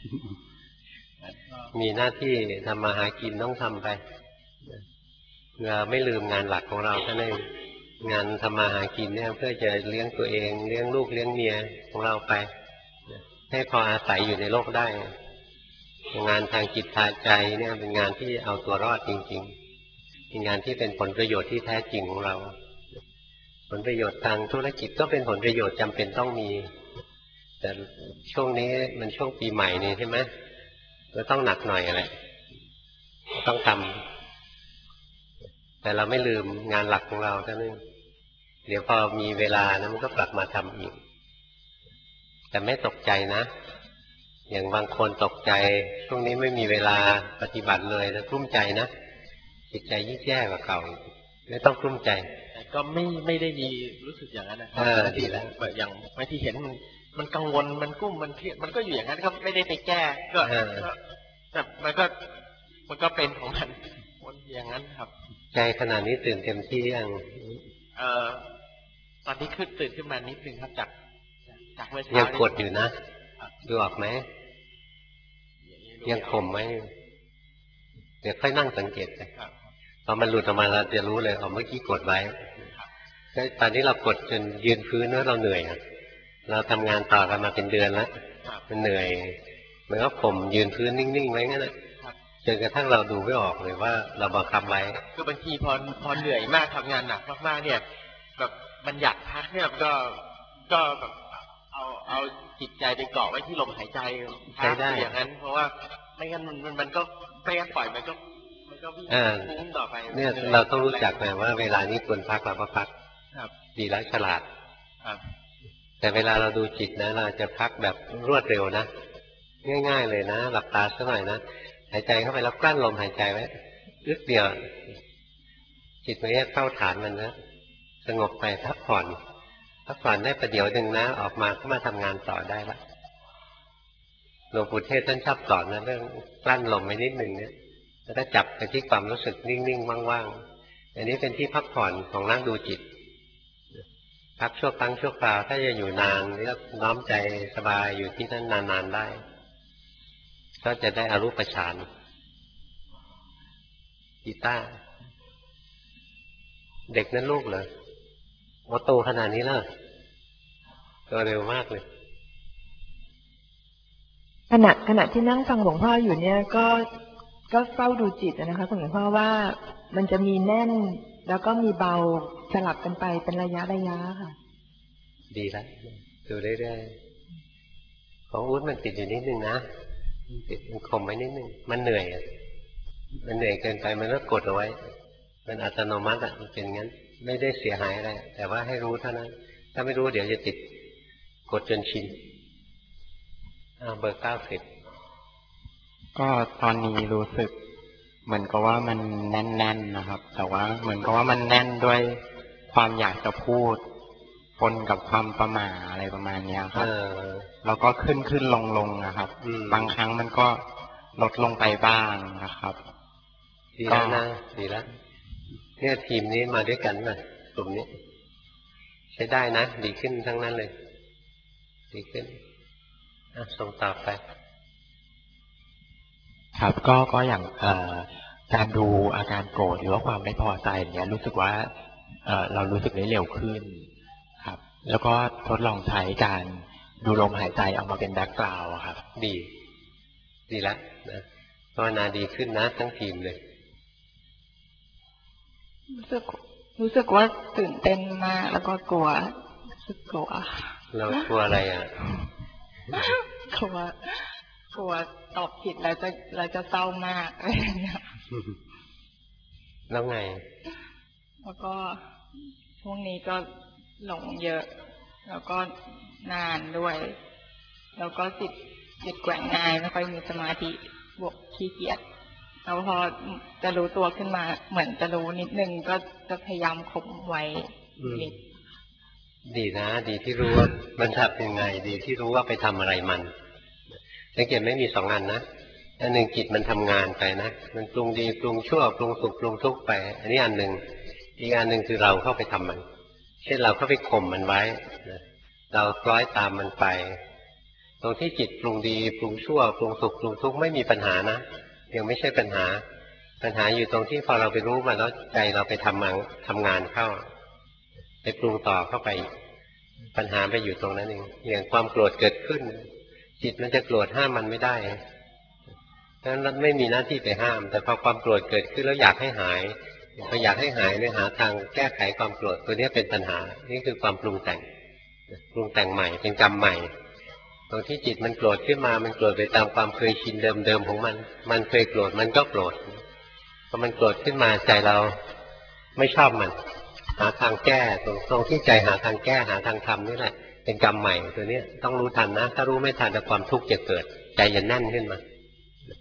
มีหน้าที่ทำมาหากินต้องทำไปเราไม่ลืมงานหลักของเราท่านเองงานทำมาหากินเนี่ยเพื่อจะเลี้ยงตัวเองเลี้ยงลูกเลี้ยงเมียของเราไปให้พออาศัยอยู่ในโลกได้งานทางจิตทางใจเนี่ยเป็นงานที่เอาตัวรอดจริงๆเป็นงานที่เป็นผลประโยชน์ที่แท้จริงของเราผลประโยชน์ทางธุรกิจก็เป็นผลประโยชน์จำเป็นต้องมีแต่ช่วงนี้มันช่วงปีใหม่นี่ใช่ไหมก็ต้องหนักหน่อยอะไรต้องทำแต่เราไม่ลืมงานหลักของเราท่านนึงเดี๋ยวพอมีเวลานะมันก็กลับมาทำอีกแต่ไม่ตกใจนะอย่างบางคนตกใจช่วงนี้ไม่มีเวลาปฏิบัติเลยแล้วกลุ้มใจนะจิตใจยิ่งแย่กว่าเก่าไม่ต้องกลุ้มใจก็ไม่ไม่ได้มีรู้สึกอย่างนั้นนะครับดีแล้วแบบอย่างบางทีเห็นมันมันกังวลมันกุ้มมันเครียดมันก็อยู่อย่างนั้นก็ไม่ได้ไปแก้ก็แต่มันก็มันก็เป็นของมันมันอย่างนั้นครับใจขนาดนี้ตื่นเต็มที่ยังเอ่อตอนนี้ขึ้นตื่นขึ้นมานิดนึงครับจากจากเมื่อเช้ายังกดอยู่นะดูออกไหมยังข่มไหมเดี๋ยวค่อยนั่งสังเกตไปพอมันหลุดออกมาเราจะรู้เลยอ๋อเมื่อกี้กดไว้ตอนนี้เรากดจนยืนพื้นแล้วเราเหนื่อยเราทำงานต่อกันมาเป็นเดือนแล้วมันเหนื่อยเหมือนกับข่มยืนพื้นนิ่งๆไว้งั้นแหละจนกระทั่งเราดูไม่ออกเลยว่าเราบังคับไว้คือบางทีพอพอเหนื่อยมากทำงานหนักมากๆเนี่ยแบบมันอยากพักเนี่ยก็ก็แบบเอาเอาจิตใจไปเกาะไว้ที่ลมหายใจใช้ได้อย่างนั้นเพราะว่าไม่งั้นมันมันก็ไม่งั้นปล่อยมันก็มันก็วิ่งพุ่งต่อไปเนี่ยเราต้องรู้จักนะว่าเวลานี้ควรพักเราก็พักดีแล้วฉลาดแต่เวลาเราดูจิตนะเราจะพักแบบรวดเร็วนะง่ายๆเลยนะหลับตาสักหน่อยนะหายใจเข้าไปแล้วกลั้นลมหายใจไว้อึดเดียวจิตมันจะเข้าฐานมันนะสงบไปพักผ่อนพักผ่อนได้ประเดี๋ยวหนึ่งนะออกมาก็มาทำงานต่อได้ละหลวงปู่เทศท่านชอบสอนนะเรื่องกลั้นลมไว้นิดหนึ่งเนี่ยแล้วก็จับไปที่ความรู้สึกนิ่งๆว่างๆอันนี้เป็นที่พักผ่อนของนักดูจิตพักชั่วครั้งชั่วคราวถ้าจะอยู่นานก็น้อมใจสบายอยู่ที่นั่นนานๆได้ก็จะได้อรูปฌานกีตาร์เด็กนั่นลูกเหรอว่าโตขนาดนี้แล้วโตเร็วมากเลยขณะขณะที่นั่งฟังหลวงพ่ออยู่เนี่ยก็ก็เฝ้าดูจิตนะคะหลวงพ่อว่ามันจะมีแน่นแล้วก็มีเบาสลับกันไปเป็นระยะระยะค่ะดีแล้วดูเรื่อยๆของอุ้นมันติดอยู่นิดนึงนะติดมันข่มไว้นิดนึงมันเหนื่อยมันเหนื่อยเกินไปมันก็กดเอาไว้มันอัตโนมัติอ่ะมันเป็นงั้นไม่ได้เสียหายอะไรแต่ว่าให้รู้เท่านั้นถ้าไม่รู้เดี๋ยวจะติดกดจนชินเบอร์เก้าสิบก็ตอนนี้รู้สึกเหมือนกับว่ามันแน่นๆนะครับแต่ว่าเหมือนกับว่ามันแน่นด้วยความอยากจะพูดปนกับความประหม่าอะไรประมาณนี้ครับแล้วก็ขึ้นขึ้นลงลงนะครับบางครั้งมันก็ลดลงไปบ้างนะครับดีแล้วนะดีแล้วเนี่ยทีมนี้มาด้วยกันนะกลุ่มนี้ใช้ได้นะดีขึ้นทั้งนั้นเลยดีขึ้นอ่ะส่งต่อไปครับก็ก็อย่างการดูอาการโกรธหรือว่าความไม่พอใจอย่างเงี้ยรู้สึกว่าเรารู้สึกได้เร็วขึ้นครับแล้วก็ทดลองใช้การดูลมหายใจออกมาเป็นแบ็คกราวด์ครับดีดีแล้วนะภาวนาดีขึ้นนะทั้งทีมเลยรู้สึกรู้สึกว่าตื่นเต้นมากแล้วก็กลัวรู้สึกกลัวเรากลัวอะไรอ่ะกลัวกลัวตอบผิดแล้วจะเราจะเศร้ามากอะไรอย่างเงี้ยแล้วไงแล้วก็พวกนี้ก็หลงเยอะแล้วก็นานด้วยแล้วก็จิตจิตแกว่งง่ายไม่ค่อยมีสมาธิบวกขี้เกียจแล้วพอจะรู้ตัวขึ้นมาเหมือนจะรู้นิดนึงก็จะพยายามข่มไว้นิดดีนะดีที่รู้ว่ามันทำยังไงดีที่รู้ว่าไปทำอะไรมันสังเกตไม่มีสองอันนะอันหนึ่งจิตมันทำงานไปนะมันปรุงดีปรุงชั่วปรุงสุขปรุงทุกข์ไปอันนี้อันหนึ่งอีกอันหนึ่งคือเราเข้าไปทำมันเช่นเราเข้าไปข่มมันไว้เราคล้อยตามมันไปตรงที่จิตปรุงดีปรุงชั่วปรุงสุขปรุงทุกข์ไม่มีปัญหานะยังไม่ใช่ปัญหาปัญหาอยู่ตรงที่พอเราไปรู้มันแล้วใจเราไปทำงานทำงานเข้าไปปรุงต่อเข้าไปปัญหาไปอยู่ตรงนั้นเองอย่างความโกรธเกิดขึ้นจิตมันจะโกรธห้ามมันไม่ได้ดังนั้นไม่มีหน้าที่ไปห้ามแต่พอความโกรธเกิดขึ้นแล้วอยากให้หายพออยากให้หายเนี่ยหาทางแก้ไขความโกรธตัวนี้เป็นปัญหานี่คือความปรุงแต่งปรุงแต่งใหม่เป็นกรรมใหม่ตรงที่จิตมันโกรธขึ้นมามันโกรธไปตามความเคยชินเดิมๆของมันมันเคยโกรธมันก็โกรธพอมันโกรธขึ้นมาใจเราไม่ชอบมันหาทางแก้ตรงตรงที่ใจหาทางแก้หาทางทำนี่แหละเป็นกรรมใหม่ตัวนี้ต้องรู้ทันนะถ้ารู้ไม่ทันแต่ความทุกข์จะเกิดใจจะแน่นขึ้นมา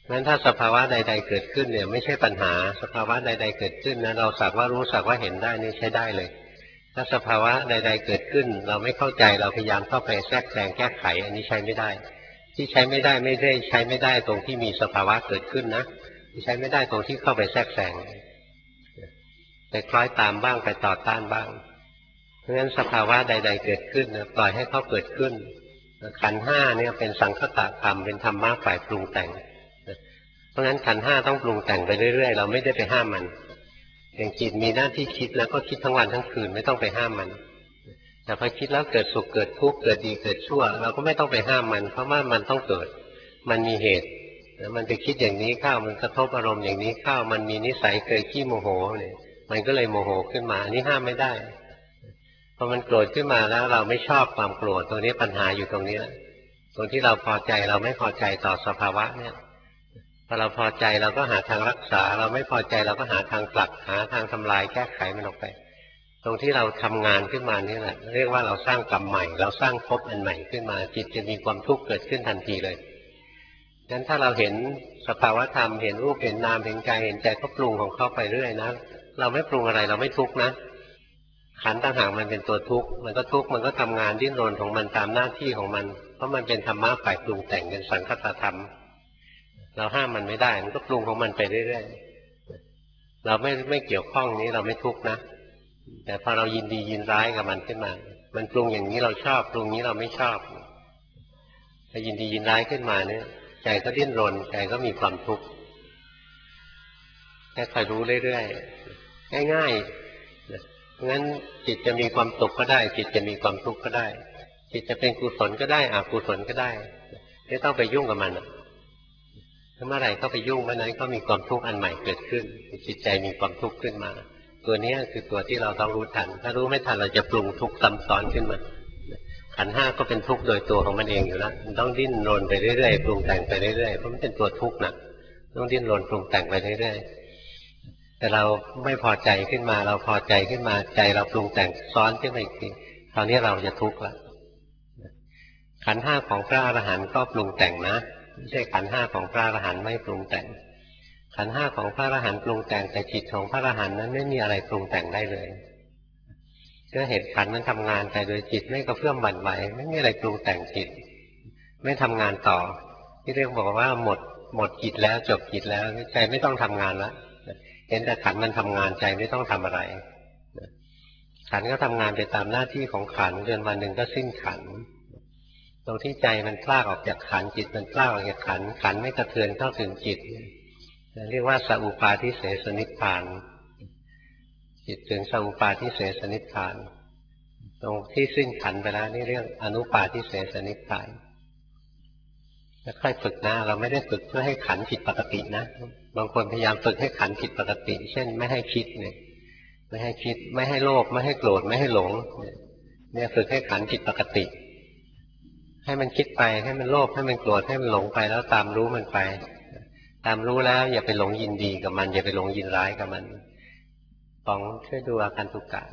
งั้นถ้าสภาวะใดๆเกิดขึ้นเนี่ยไม่ใช่ปัญหาสภาวะใดๆเกิดขึ้นนะเราสักว่ารู้สักว่าเห็นได้นี่ใช้ได้เลยถ้าสภาวะใดๆเกิดขึ้นเราไม่เข้าใจเราพยายามเข้าไปแทรกแซงแก้ไขอันนี้ใช้ไม่ได้ที่ใช้ไม่ได้ไม่ได้ใช้ไม่ได้ตรงที่มีสภาวะเกิดขึ้นนะที่ใช้ไม่ได้ตรงที่เข้าไปแทรกแซงไปคล้อยตามบ้างไปต่อต้านบ้างเพราะฉะนั้นสภาวะใดๆเกิดขึ้นปล่อยให้เขาเกิดขึ้นขันธ์ห้าเนี่ยเป็นสังคตธรรมเป็นธรรมะฝ่ายปรุงแต่งเพราะงั้นขันธ์ห้าต้องปรุงแต่งไปเรื่อยๆเราไม่ได้ไปห้ามมันอย่างจิตมีหน้าที่คิดแล้วก็คิดทั้งวันทั้งคืนไม่ต้องไปห้ามมันแต่พอคิดแล้วเกิดสุขเกิดทุกข์เกิดดีเกิดชั่วเราก็ไม่ต้องไปห้ามมันเพราะว่ามันต้องเกิดมันมีเหตุมันไปคิดอย่างนี้เข้ามันกระทบอารมณ์อย่างนี้เข้ามันมีนิสัยเคยขี้โมโหเนี่ยมันก็เลยโมโหขึ้นมาอันนี้ห้ามไม่ได้พอมันโกรธขึ้นมาแล้วเราไม่ชอบความโกรธตรงนี้ปัญหาอยู่ตรงนี้แหละตรงที่เราพอใจเราไม่พอใจต่อสภาวะเนี่ยพอเราพอใจเราก็หาทางรักษาเราไม่พอใจเราก็หาทางผลักหาทางทำลายแก้ไขมันออกไปตรงที่เราทำงานขึ้นมานี่แหละเรียกว่าเราสร้างกรรมใหม่เราสร้างภพอันใหม่ขึ้นมาจิตจะมีความทุกข์เกิดขึ้นทันทีเลยงั้นถ้าเราเห็นสภาวะธรรมเห็นรูปเห็นนามเห็นกายเห็นใจก็ปรุงของเขาไปเรื่อยนะเราไม่ปรุงอะไรเราไม่ทุกข์นะขันธ์ต่างหากมันเป็นตัวทุกข์มันก็ทุกข์มันก็ทำงานดิ้นรนของมันตามหน้าที่ของมันเพราะมันเป็นธรรมะฝ่ายปรุงแต่งเป็นสังคตธรรมเราห้ามมันไม่ได้มันก็ปรุงของมันไปเรื่อยๆเราไม่ไม่เกี่ยวข้องนี้เราไม่ทุกข์นะแต่พอเรายินดียินร้ายกับมันขึ้นมามันปรุงอย่างนี้เราชอบปรุงนี้เราไม่ชอบถ้ายินดียินร้ายขึ้นมาเนี่ยใจก็ดิ้นรนใจก็มีความทุกข์แค่คอยรู้เรื่อยๆง่ายๆงั้นจิตจะมีความสุขก็ได้จิตจะมีความทุกข์ก็ได้จิตจะเป็นกุศลก็ได้อกุศลก็ได้ไม่ต้องไปยุ่งกับมันถ้าเมื่อไหร่เข้าไปยุ่งเมื่อนั้นก็มีความทุกข์อันใหม่เกิดขึ้นจิตใจมีความทุกข์ขึ้นมาตัวนี้คือตัวที่เราต้องรู้ทันถ้ารู้ไม่ทันเราจะปรุงทุกข์ซ้ำซ้อนขึ้นมาขันธ์ห้าก็เป็นทุกข์โดยตัวของมันเองอยู่แล้วมันต้องดิ้นรนไปเรื่อยๆปรุงแต่งไปเรื่อยๆเพราะมันเป็นตัวทุกข์นะต้องดิ้นรนปรุงแต่งไปเรื่อยๆแต่เราไม่พอใจขึ้นมาเราพอใจขึ้นมาใจเราปรุงแต่งซ้อนขึ้นมาอีกทีคราวนี้เราจะทุกข์ละขันธ์ห้าของพระอรหันต์ก็ปรุงแต่งนะไม่ใช่ขันธ์ห้าของพระอรหันต์ไม่ปรุงแต่งขันธ์ห้าของพระอรหันต์ปรุงแต่งแต่จิตของพระอรหันต์นั้นไม่มีอะไรปรุงแต่งได้เลยก็เห็นขันธ์มันทำงานไปโดยจิตไม่กระเพื่อมหวั่นไหวไม่มีอะไรปรุงแต่งจิตไม่ทำงานต่อที่เรียกบอกว่าหมดหมดจิตแล้วจบจิตแล้วใจไม่ต้องทำงานแล้วเห็นแต่ขันธ์มันทำงานใจไม่ต้องทำอะไรขันธ์ก็ทำงานไปตามหน้าที่ของขันธ์จนวันหนึ่งก็สิ้นขันธ์ตรงที่ใจมันพลากออกจากขันธ์จิตมันพลากออกจากขันธ์ขันธ์ไม่กระเทือนเข้าถึงจิตเรียกว่าสัพปาทิเสสนิพพานจิตถึงสัพปาทิเสสนิพพานตรงที่สิ้นขันธ์ไปแล้วนี่เรียกอนุปาทิเสสนิพพานแล้วค่อยฝึกนะเราไม่ได้ฝึกเพื่อให้ขันธ์ผิดปกตินะบางคนพยายามฝึกให้ขันธ์ผิดปกติเช่นไม่ให้คิดเนี่ยไม่ให้คิดไม่ให้โลภไม่ให้โกรธไม่ให้หลงเนี่ยฝึกให้ขันธ์ผิดปกติให้มันคิดไปให้มันโลภให้มันโกรธให้มันหลงไปแล้วตามรู้มันไปตามรู้แล้วอย่าไปหลงยินดีกับมันอย่าไปหลงยินร้ายกับมันฟองช่วยดูอาการทุกข์กัน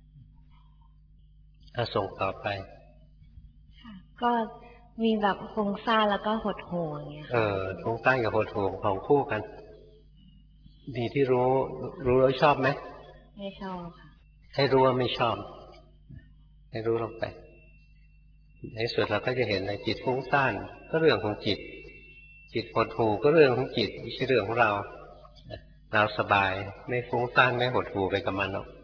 เอาส่งต่อไปก็มีแบบฟุ้งซ่านแล้วก็หดหู่อย่างเงี้ยเออฟุ้งซ่านกับหดหู่ของคู่กันดีที่รู้รู้แล้วชอบไหมไม่ชอบค่ะให้รู้ว่าไม่ชอบให้รู้ลงไปในสุดเราก็จะเห็นในจิตฟุ้งซ่านก็เรื่องของจิตจิตหดหู่ก็เรื่องของจิตไม่ใช่เรื่องของเราเราสบายไม่ฟุ้งซ่านไม่หดหู่ไปกับมันหรอก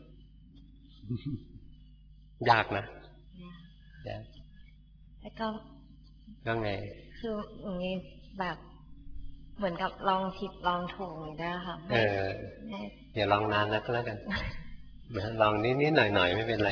ยากนะยากแล้วก็ก็ไงคืออย่างนี้แบบเหมือนกับลองผิดลองถูกอย่างนี้ได้ค่ะเอออย่าลองนานนะก็แล้วกันลองนิดๆหน่อยๆไม่เป็นไร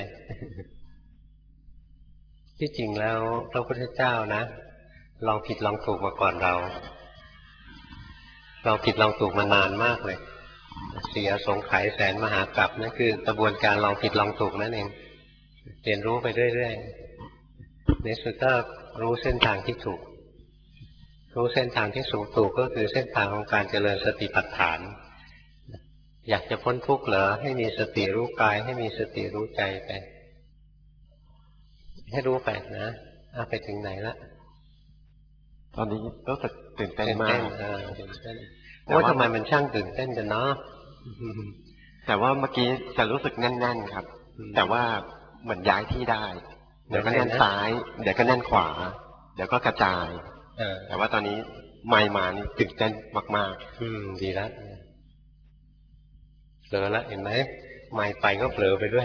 ที่จริงแล้วพระพุทธเจ้านะลองผิดลองถูกมาก่อนเราลองผิดลองถูกมานานมากเลยเสียสงไขยแสนมหากาพย์นั่นคือกระบวนการลองผิดลองถูกนั่นเองเรียนรู้ไปเรื่อยๆในสุดก็รู้เส้นทางที่ถูกรู้เส้นทางที่สูงถูกก็คือเส้นทางของการเจริญสติปัฏฐานอยากจะพ้นทุกข์เหรอให้มีสติรู้กายให้มีสติรู้ใจไปให้รู้ไปนะเอาไปถึงไหนละตอนนี้ก็ตื่นเต้นมากตื่นเต้นว่าทำไมมันช่างตื่นเต้นกันเนาะแต่ว่าเมื่อกี้จะรู้สึกแน่นๆครับแต่ว่าเหมือนย้ายที่ได้เดี๋ยวก็แน่นซ้ายเดี๋ยวก็แน่นขวาเดี๋ยวก็กระจายแต่ว่าตอนนี้ไม่มานี่ตื่นเต้นมากๆอืมดีแล้วเผลอแล้วเห็นไหมไม่ไปก็เผลอไปด้วย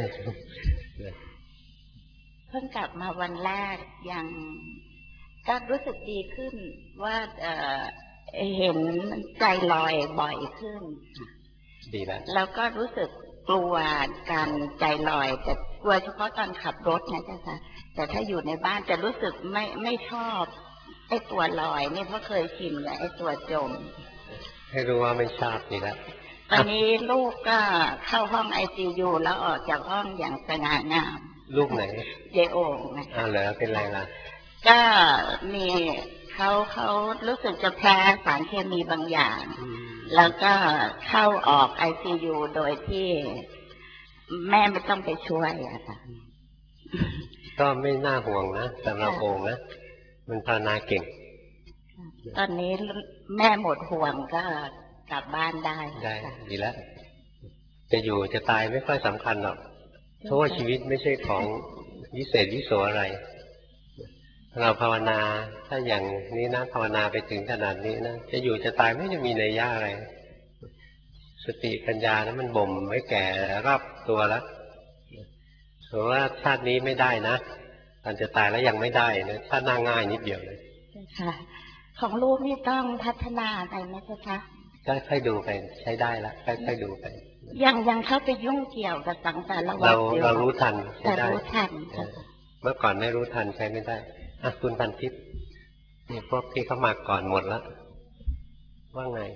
เพิ่งกลับมาวันแรกยังก็รู้สึกดีขึ้นว่าเอ่อเห็นใจลอยบ่อยขึ้นดีแล้วแล้วก็รู้สึกกลัวการใจลอยแต่กลัวเฉพาะตอนขับรถนะจ๊ะแต่ถ้าอยู่ในบ้านจะรู้สึกไม่ไม่ชอบไอ้ตัวลอยนี่เพราะเคยชินกับไอ้ตัวจมให้รู้ว่าไม่ชอบดีแล้วตอนนี้ลูกก็เข้าห้องไอซียูแล้วออกจากห้องอย่างสง่างามลูกไหนเยโอ่งนะอ้าวเหรอเป็นไรล่ะก็มีเขาเขารู้สึกจะแพ้สารเคมีบางอย่างแล้วก็เข้าออกไอซียูโดยที่แม่ไม่ต้องไปช่วยอะค่ะก็ไม่น่าห่วงนะสำหรับโอ่งนะมันภาวนาเก่งตอนนี้แม่หมดห่วงก็กลับบ้านได้ได้ดีแล้วจะอยู่จะตายไม่ค่อยสำคัญหรอกเพราะว่าชีวิตไม่ใช่ของวิเศษวิโสอะไรเราภาวนาถ้าอย่างนี้นะภาวนาไปถึงขนาดนี้นะจะอยู่จะตายไม่จะมีนัยยะอะไรสติปัญญานะมันบ่มไว้แก่รับตัวแล้วเพราะว่าชาตินี้ไม่ได้นะตอนจะตายแล้วยังไม่ได้นะชาติหน้าง่ายนิดเดียวเลยค่ะของลูกนี่ต้องพัฒนาไปไหมเจ้าคะค่อยๆดูไปใช้ได้ละค่อยๆดูไปยังยังเข้าไปยุ่งเกี่ยวกับสังสารวัฏเราเรารู้ทันใช้ได้รู้ทันเมื่อก่อนไม่รู้ทันใช้ไม่ได้อ่ะคุณพันทิพย์นี่พวกที่เขามาก่อนหมดแล้วว่าไง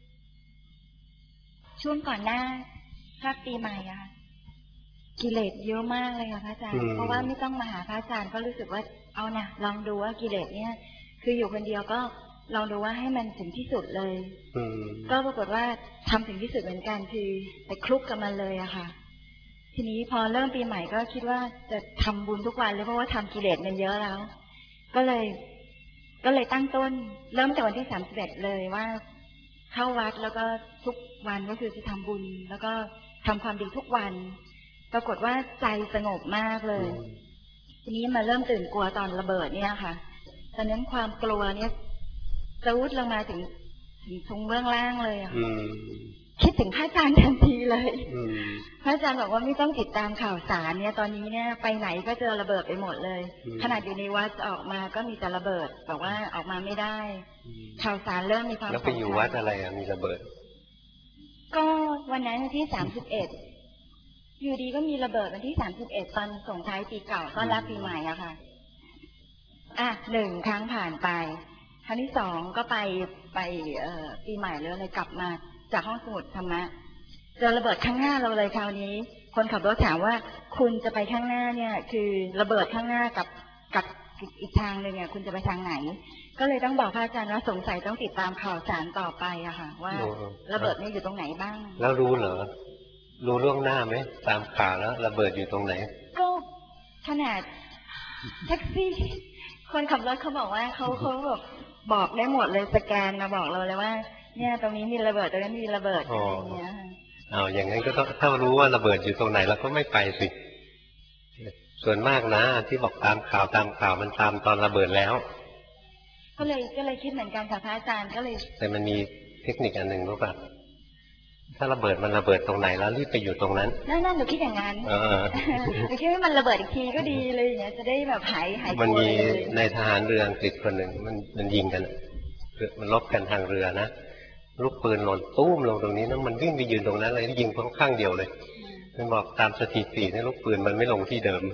ช่วงก่อนหน้าภาคปีใหม่อะกิเลสเยอะมากเลยค่ะพระอาจารย์เพราะว่าไม่ต้องมาหาพระอาจารย์ก็รู้สึกว่าเอานะลองดูว่ากิเลสเนี่ยคืออยู่คนเดียวก็ลองดูว่าให้มันถึงที่สุดเลยก็ปรากฏว่าทำถึงที่สุดเหมือนกันคือไปคลุกกับมันเลยอะค่ะทีนี้พอเริ่มปีใหม่ก็คิดว่าจะทำบุญทุกวันเลยเพราะว่าทำกิเลสมันเยอะแล้วก็เลยก็เลยตั้งต้นเริ่มแต่วันที่สามสิบเอ็ดเลยว่าเข้าวัดแล้วก็ทุกวันก็คือจะทำบุญแล้วก็ทำความดีทุกวันปรากฏว่าใจสงบมากเลยทีนี้มาเริ่มตื่นกลัวตอนระเบิดเนี่ยค่ะตอนนั้นความกลัวเนี่ยจะวุดลงมาถึงถึงตรงเบื้องล่างเลยอ่ะคิดถึงพระอาจารย์ทันทีเลยพระอาจารย์บอกว่าไม่ต้องติดตามข่าวสารเนี่ยตอนนี้เนี่ยไปไหนก็เจอระเบิดไปหมดเลยขนาดอยู่ในวัดออกมาก็มีแต่ระเบิดแต่ว่าออกมาไม่ได้ข่าวสารเริ่มมีความแล้วไปอยู่วัดอะไรอ่ะมีระเบิดก็วันนั้นที่สามสิบเอ็ดอยู่ดีก็มีระเบิดวันที่สามสิบเอ็ดตอนส่งท้ายปีเก่าต้อนรับปีใหม่อะค่ะอ่ะหนึ่งครั้งผ่านไปครั้งที่สองก็ไปไปเอ่อปีใหม่แล้วเลยกลับมาจากห้องสมุดธรรมะเจอระเบิดข้างหน้าเราเลยคราวนี้คนขับรถถามว่าคุณจะไปข้างหน้าเนี่ยคือระเบิดข้างหน้ากับกับอีกทางหนึ่งเนี่ยคุณจะไปทางไหนก็เลยต้องบอกพระอาจารย์ว่าสงสัยต้องติดตามข่าวสารต่อไปอะค่ะว่าระเบิดนี่อยู่ตรงไหนบ้างแล้วรู้เหรอรู้ล่วงหน้าไหมตามข่าวแล้วระเบิดอยู่ตรงไหนก็ขนาดแท็กซี่คนขับรถเขาบอกว่าเขาเขาแบบบอกได้หมดเลยสแกนมาบอกเราเลยว่าเนี่ยตรงนี้มีระเบิดตรงนั้นมีระเบิดอะไรอย่างเงี้ยอ้าวอย่างนั้นก็ต้องถ้ารู้ว่าระเบิดอยู่ตรงไหนเราก็ไม่ไปสิส่วนมากนะที่บอกตามข่าวตามข่าวมันตามตอนระเบิดแล้วก็เลยก็เลยคิดเหมือนกันค่ะพระอาจารย์ก็เลยแต่มันมีเทคนิคอันหนึ่งรู้ป่ะถ้าระเบิดมันระเบิดตรงไหนแล้วรีบไปอยู่ตรงนั้นนั่นนั่นหนูคิดอย่างนั้นหนูคิดว่ามันระเบิดอีกทีก็ดีเลยอย่างเงี้ยจะได้แบบหายหายกลัวเลยมันมีในทหารเรืออังกฤษคนหนึ่งมันมันยิงกันมันลบกันทางเรือนะลูกปืนหล่นตุ้มลงตรงนี้นะมันวิ่งไปยืนตรงนั้นเลยยิงค่อนข้างเดียวเลยมันบอกตามสถิติเนี่ยลูกปืนมันไม่ลงที่เดิม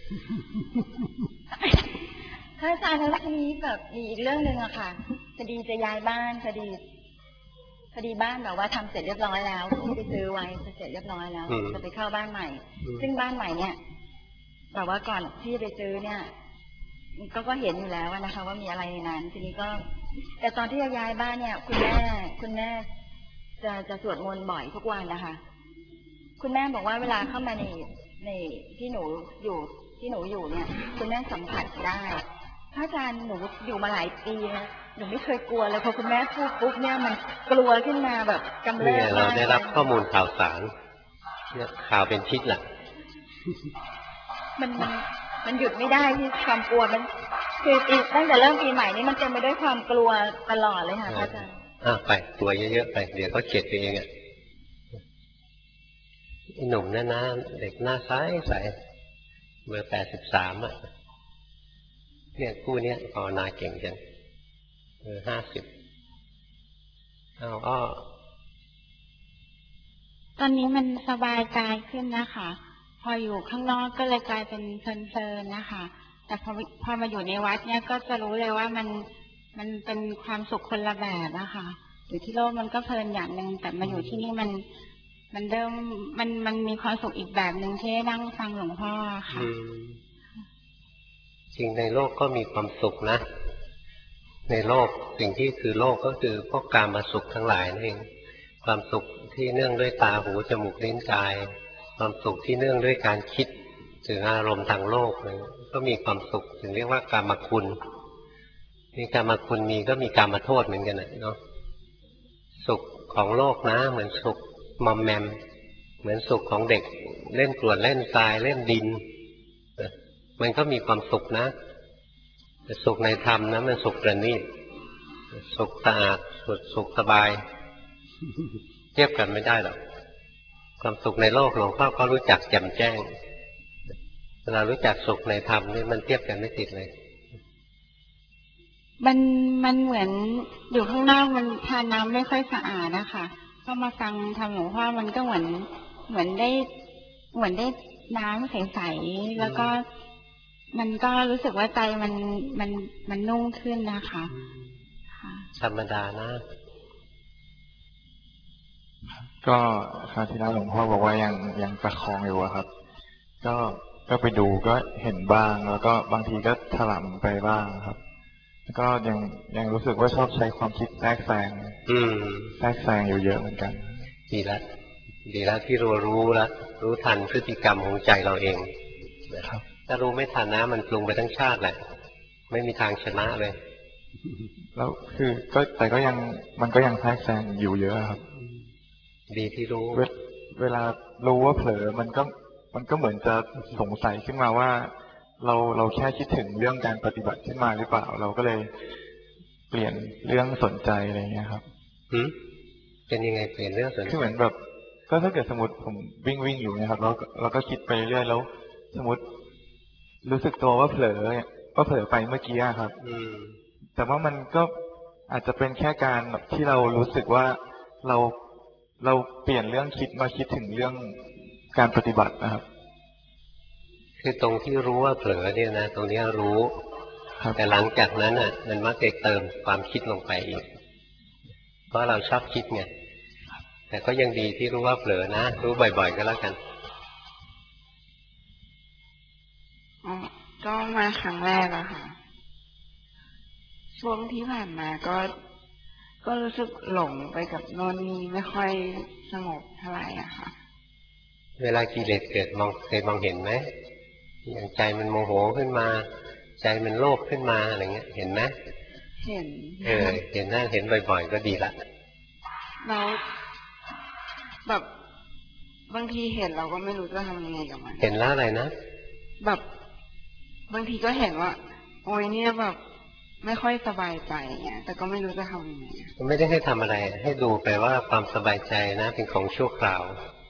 ถ้าอาจารย์แล้วทีนี้แบบมีอีกเรื่องหนึ่งอะค่ะคดีจะย้ายบ้านคดีคดีบ้านแบบว่าทำเสร็จเรียบร้อยแล้วที่ไปซื้อไว้เสร็จเรียบร้อยแล้วจะไปเข้าบ้านใหม่ซึ่งบ้านใหม่เนี่ยแต่ว่าก่อนที่ไปซื้อเนี่ยก็ก็เห็นอยู่แล้วนะคะว่ามีอะไรในนั้นทีนี้ก็แต่ตอนที่จะย้ายบ้านเนี่ยคุณแม่คุณแม่จะจะสวดมนต์บ่อยทุกวันนะคะคุณแม่บอกว่าเวลาเข้ามาในในที่หนูอยู่ที่หนูอยู่เนี่ยคุณแม่สัมผัสได้พระอาจารย์หนูอยู่มาหลายปีนะหนูไม่เคยกลัวเลยพอคุณแม่พูดปุ๊บเนี่ยมันกลัวขึ้นมาแบบกำเริบเนี่ยเราได้รับข้อมูลข่าวสารเนี่ยข่าวเป็นพิษแหละมันมันมันหยุดไม่ได้ที่ความกลัวมันคือปีตั้งแต่เริ่มปีใหม่นี้มันเต็มไปด้วยความกลัวตลอดเลยค่ะพระอาจารย์อ่ะไปกลัวเยอะๆไปเดี๋ยวก็เข็ดไปเองอ่ะไอ้หนุ่มนั่นนะเด็กหน้าใสใสเบอร์แปดสิบสามอ่ะเนี่ยคู่เนี้ยภาวนาเก่งจังเบอร์ห้าสิบเอาอ้อตอนนี้มันสบายใจขึ้นนะคะพออยู่ข้างนอกก็เลยกลายเป็นเพลินๆนะคะแต่พอพอมาอยู่ในวัดเนี่ยก็จะรู้เลยว่ามันมันเป็นความสุขคนละแบบนะคะอยู่ที่โลกมันก็เพลินอย่างหนึ่งแต่มาอยู่ที่นี่มันมันเริ่มมันมันมีความสุขอีกแบบหนึ่งที่ได้นั่งฟังหลวงพ่อค่ะจริงในโลกก็มีความสุขนะในโลกสิ่งที่คือโลกก็คือพวกกามสุขทั้งหลายนั่นเองความสุขที่เนื่องด้วยตาหูจมูกลิ้นกายความสุขที่เนื่องด้วยการคิดถึงอารมณ์ทางโลกก็มีความสุขถึงเรียกว่ากามคุณมีกามคุณมีก็มีกามโทษเหมือนกันเนาะสุขของโลกนะเหมือนสุขมอมแมมเหมือนสุขของเด็กเล่นกรวดเล่นทรายเล่นดินมันก็มีความสุขนะแต่สุขในธรรมนะมันสุขประณีตสุขสะอาดสุขสุขสบายเทียบกันไม่ได้หรอกความสุขในโลกหลวงพ่อก็รู้จักแจ่มแจ้งเวลารู้จักสุขในธรรมนี่มันเทียบกันไม่ติดเลยมันมันเหมือนอยู่ข้างนอกมันทานน้ำไม่ค่อยสะอาดนะคะพอมาฟังธรรมหลวงพ่อมันก็เหมือนเหมือนได้เหมือนได้น้ำใสๆแล้วก็มันก็รู้สึกว่าใจมันมันมันนุ่งขึ้นนะคะธรรมดานะก็คราวที่แล้วหลวงพ่อบอกว่ายังยังประคองอยู่ครับก็ก็ไปดูก็เห็นบ้างแล้วก็บางทีก็ถลำไปบ้างครับแล้วก็ยังยังรู้สึกว่าชอบใช้ความคิดแทรกแซงแทรกแซงอยู่เยอะเหมือนกันดีแล้วดีแล้วที่รู้รู้แล้วรู้ทันพฤติกรรมของใจเราเองนะครับถ้ารู้ไม่ทันนะมันปรุงไปทั้งชาติแหละไม่มีทางชนะเลยแล้วคือก็แต่ก็ยังมันก็ยังแทรกแซงอยู่เยอะครับดีที่รู้เวลารู้ว่าเผลอมันก็มันก็เหมือนจะสงสัยขึ้นมาว่าเราเราแค่คิดถึงเรื่องการปฏิบัติขึ้นมาหรือเปล่าเราก็เลยเปลี่ยนเรื่องสนใจอะไรเงี้ยครับหืมเป็นยังไงเปลี่ยนเรื่องสนใจคือเหมือนแบบก็ถ้าเกิดสมมติผมวิ่งวิ่งอยู่นะครับแล้วเราก็คิดไปเรื่อยแล้วสมมติรู้สึกตัวว่าเผลอว่าเผลอไปเมื่อกี้ครับแต่ว่ามันก็อาจจะเป็นแค่การที่เรารู้สึกว่าเราเราเปลี่ยนเรื่องคิดมาคิดถึงเรื่องการปฏิบัตินะครับคือตรงที่รู้ว่าเผลอเนี่ยนะตรงนี้รู้แต่หลังจากนั้นอ่ะมันมักจะเติมความคิดลงไปอีกเพราะเราชอบคิดไงแต่ก็ยังดีที่รู้ว่าเผลอนะรู้บ่อยๆก็แล้วกันอ๋อก็มาครั้งแรกอะค่ะช่วงที่ผ่านมาก็ก็รู้สึกหลงไปกับโน่นนี่ไม่ค่อยสงบเท่าไหร่อะค่ะเวลากิเลสเกิดมองเคยมองเห็นไหมอย่างใจมันโมโหขึ้นมาใจมันโลภขึ้นมาอะไรเงี้ยเห็นไหมเห็นเออเห็นนั่นเห็นบ่อยๆก็ดีละแล้วแบบบางทีเห็นเราก็ไม่รู้จะทำยังไงกับมันเห็นแล้วอะไรนะแบบบางทีก็เห็นว่าโอ้ยเนี่ยแบบไม่ค่อยสบายใจเงี้ยแต่ก็ไม่รู้จะทำยังไงไม่ได้ให้ทำอะไรให้ดูไปว่าความสบายใจนะเป็นของชั่วคราว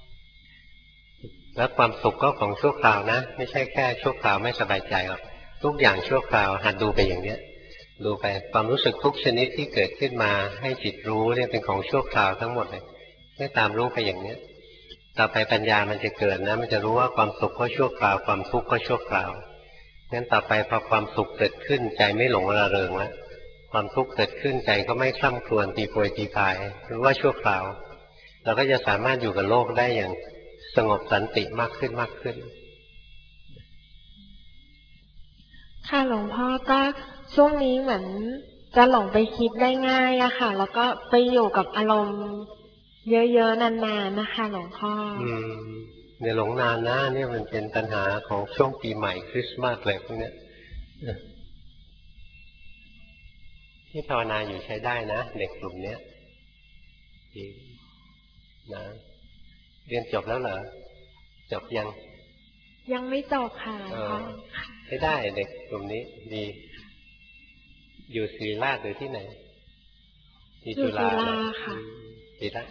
แล้วความสุขก็ของชั่วคราวนะไม่ใช่แค่ชั่วคราวไม่สบายใจหรอกทุกอย่างชั่วคราวหัดดูไปอย่างเนี้ยดูไปความรู้สึกทุกชนิดที่เกิดขึ้นมาให้จิตรู้เนี่ยเป็นของชั่วคราวทั้งหมดเลยให้ตามรู้ไปอย่างเนี้ยต่อไปปัญญามันจะเกิดนะมันจะรู้ว่าความสุขก็ชั่วคราวความทุกข์ก็ชั่วคราวงั้นต่อไปพอความสุขเกิดขึ้นใจไม่หลงระเริงแล้วความทุกข์เกิดขึ้นใจก็ไม่คล่ำครวญตีโพยตีพายรู้ว่าชั่วคราวเราก็จะสามารถอยู่กับโลกได้อย่างสงบสันติมากขึ้นมากขึ้นค่ะหลวงพ่อก็ช่วงนี้เหมือนจะหลงไปคิดได้ง่ายอะค่ะแล้วก็ไปอยู่กับอารมณ์เยอะๆนานๆนะคะหลวงพ่ออืมเนี่ยหลงนานนะเนี่ยมันเป็นปัญหาของช่วงปีใหม่คริสต์มาสอะไรพวกเนี้ยที่ภาวนาอยู่ใช้ได้นะเด็กกลุ่มเนี้ยจริงนะเรียนจบแล้วเหรอจบยังยังไม่จบค่ะใช้ได้เด็กกลุ่มนี้ดีอยู่ศรีราชหรือที่ไหนที่จุฬาค่ะดีละ